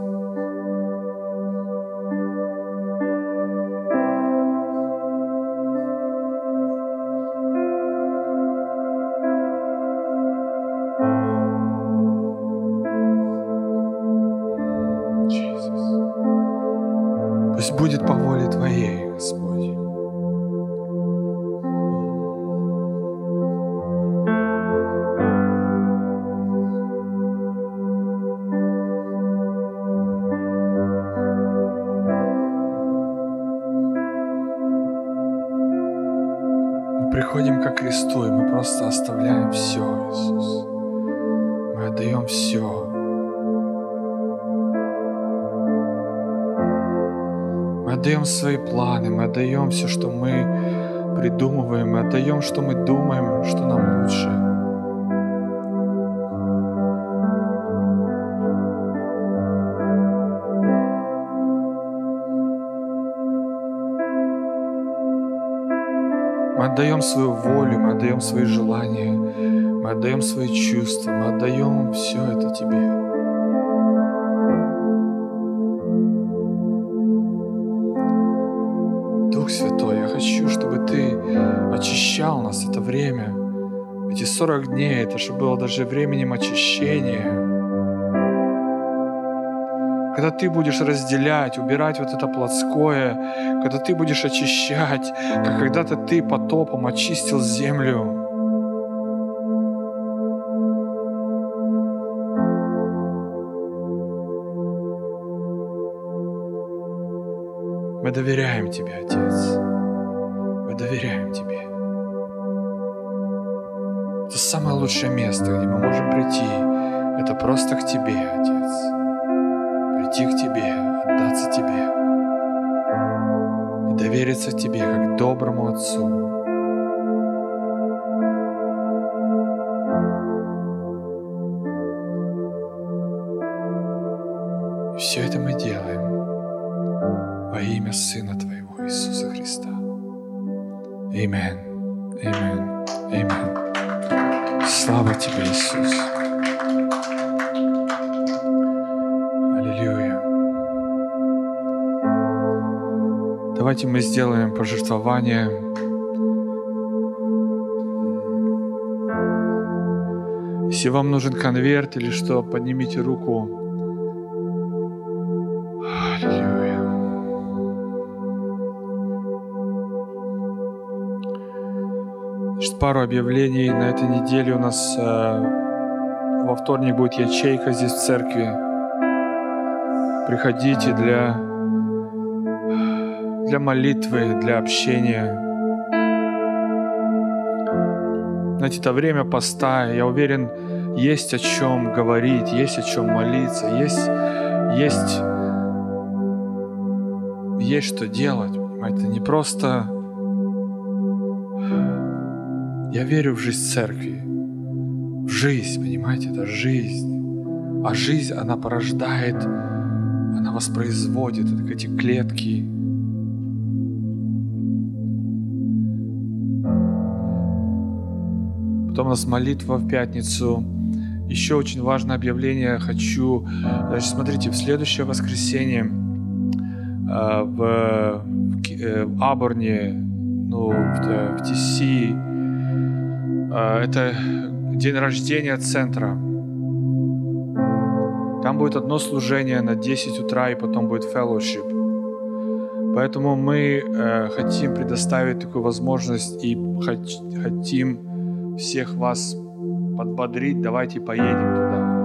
Иисус. Пусть будет по воле Твоей, Господь. приходим ко кресту, и мы просто оставляем все, Иисус. Мы отдаем все. Мы отдаем свои планы, мы отдаем все, что мы придумываем, мы отдаем, что мы думаем, что нам лучше. Мы отдаем свою волю, мы отдаем свои желания, мы отдаем свои чувства, мы отдаем все это Тебе. Дух Святой, я хочу, чтобы Ты очищал нас это время. Эти сорок дней, это же было даже временем очищения. Когда Ты будешь разделять, убирать вот это плотское, когда Ты будешь очищать, как когда-то Ты потопом очистил землю. Мы доверяем Тебе, Отец. Мы доверяем Тебе. Это самое лучшее место, где мы можем прийти. Это просто к Тебе, Отец. Прийти к Тебе, отдаться Тебе и довериться Тебе, как доброму Отцу. И все это мы делаем во имя Сына Твоего, Иисуса Христа. Аминь. Аминь. Аминь. Слава Тебе, Иисус. Аллилуйя. Давайте мы сделаем пожертвование. Если вам нужен конверт или что, поднимите руку. Аллилуйя. Значит, пару объявлений. На этой неделе у нас э, во вторник будет ячейка здесь в церкви. Приходите для, для молитвы, для общения. Знаете, это время поста. Я уверен, есть о чем говорить, есть о чем молиться, есть, есть, есть что делать. Понимаете, не просто... Я верю в жизнь церкви. В жизнь, понимаете, это жизнь. А жизнь, она порождает, она воспроизводит эти клетки. Потом у нас молитва в пятницу. Еще очень важное объявление хочу... Значит, смотрите, в следующее воскресенье э, в, э, в Аборне, ну, в, в Ти Си, э, это день рождения центра. Там будет одно служение на десять утра, и потом будет fellowship. Поэтому мы э, хотим предоставить такую возможность и хот- хотим всех вас подбодрить. Давайте поедем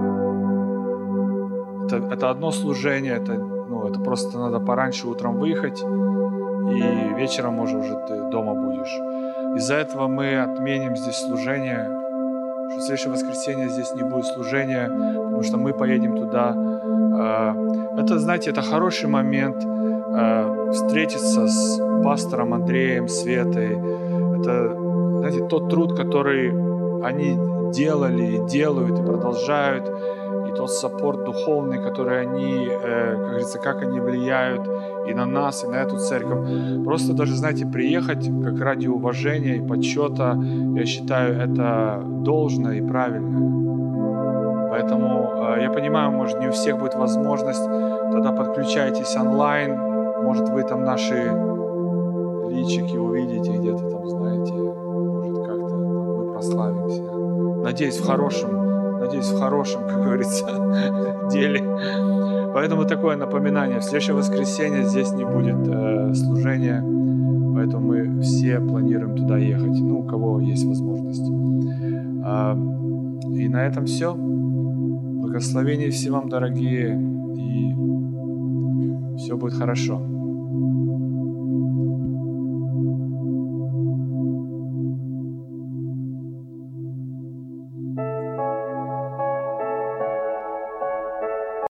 туда. Это, это одно служение, это, ну, это просто надо пораньше утром выехать, и вечером, может, уже ты дома будешь. Из-за этого мы отменим здесь служение, что в следующее воскресенье здесь не будет служения, потому что мы поедем туда. Это, знаете, это хороший момент встретиться с пастором Андреем, Светой. Это, знаете, тот труд, который они делали, и делают, и продолжают, и тот саппорт духовный, который они, как говорится, как они влияют и на нас, и на эту церковь. Просто даже, знаете, приехать как ради уважения и почета, я считаю, это должно и правильно. Поэтому я понимаю, может, не у всех будет возможность, тогда подключайтесь онлайн, может, вы там наши личики увидите где-то там, знаете, может, как-то там мы прославимся. Надеюсь, в хорошем, надеюсь, в хорошем, как говорится, деле. Поэтому такое напоминание. В следующее воскресенье здесь не будет э, служения, поэтому мы все планируем туда ехать, ну, у кого есть возможность. А, и на этом все. Благословения всем вам, дорогие, и все будет хорошо.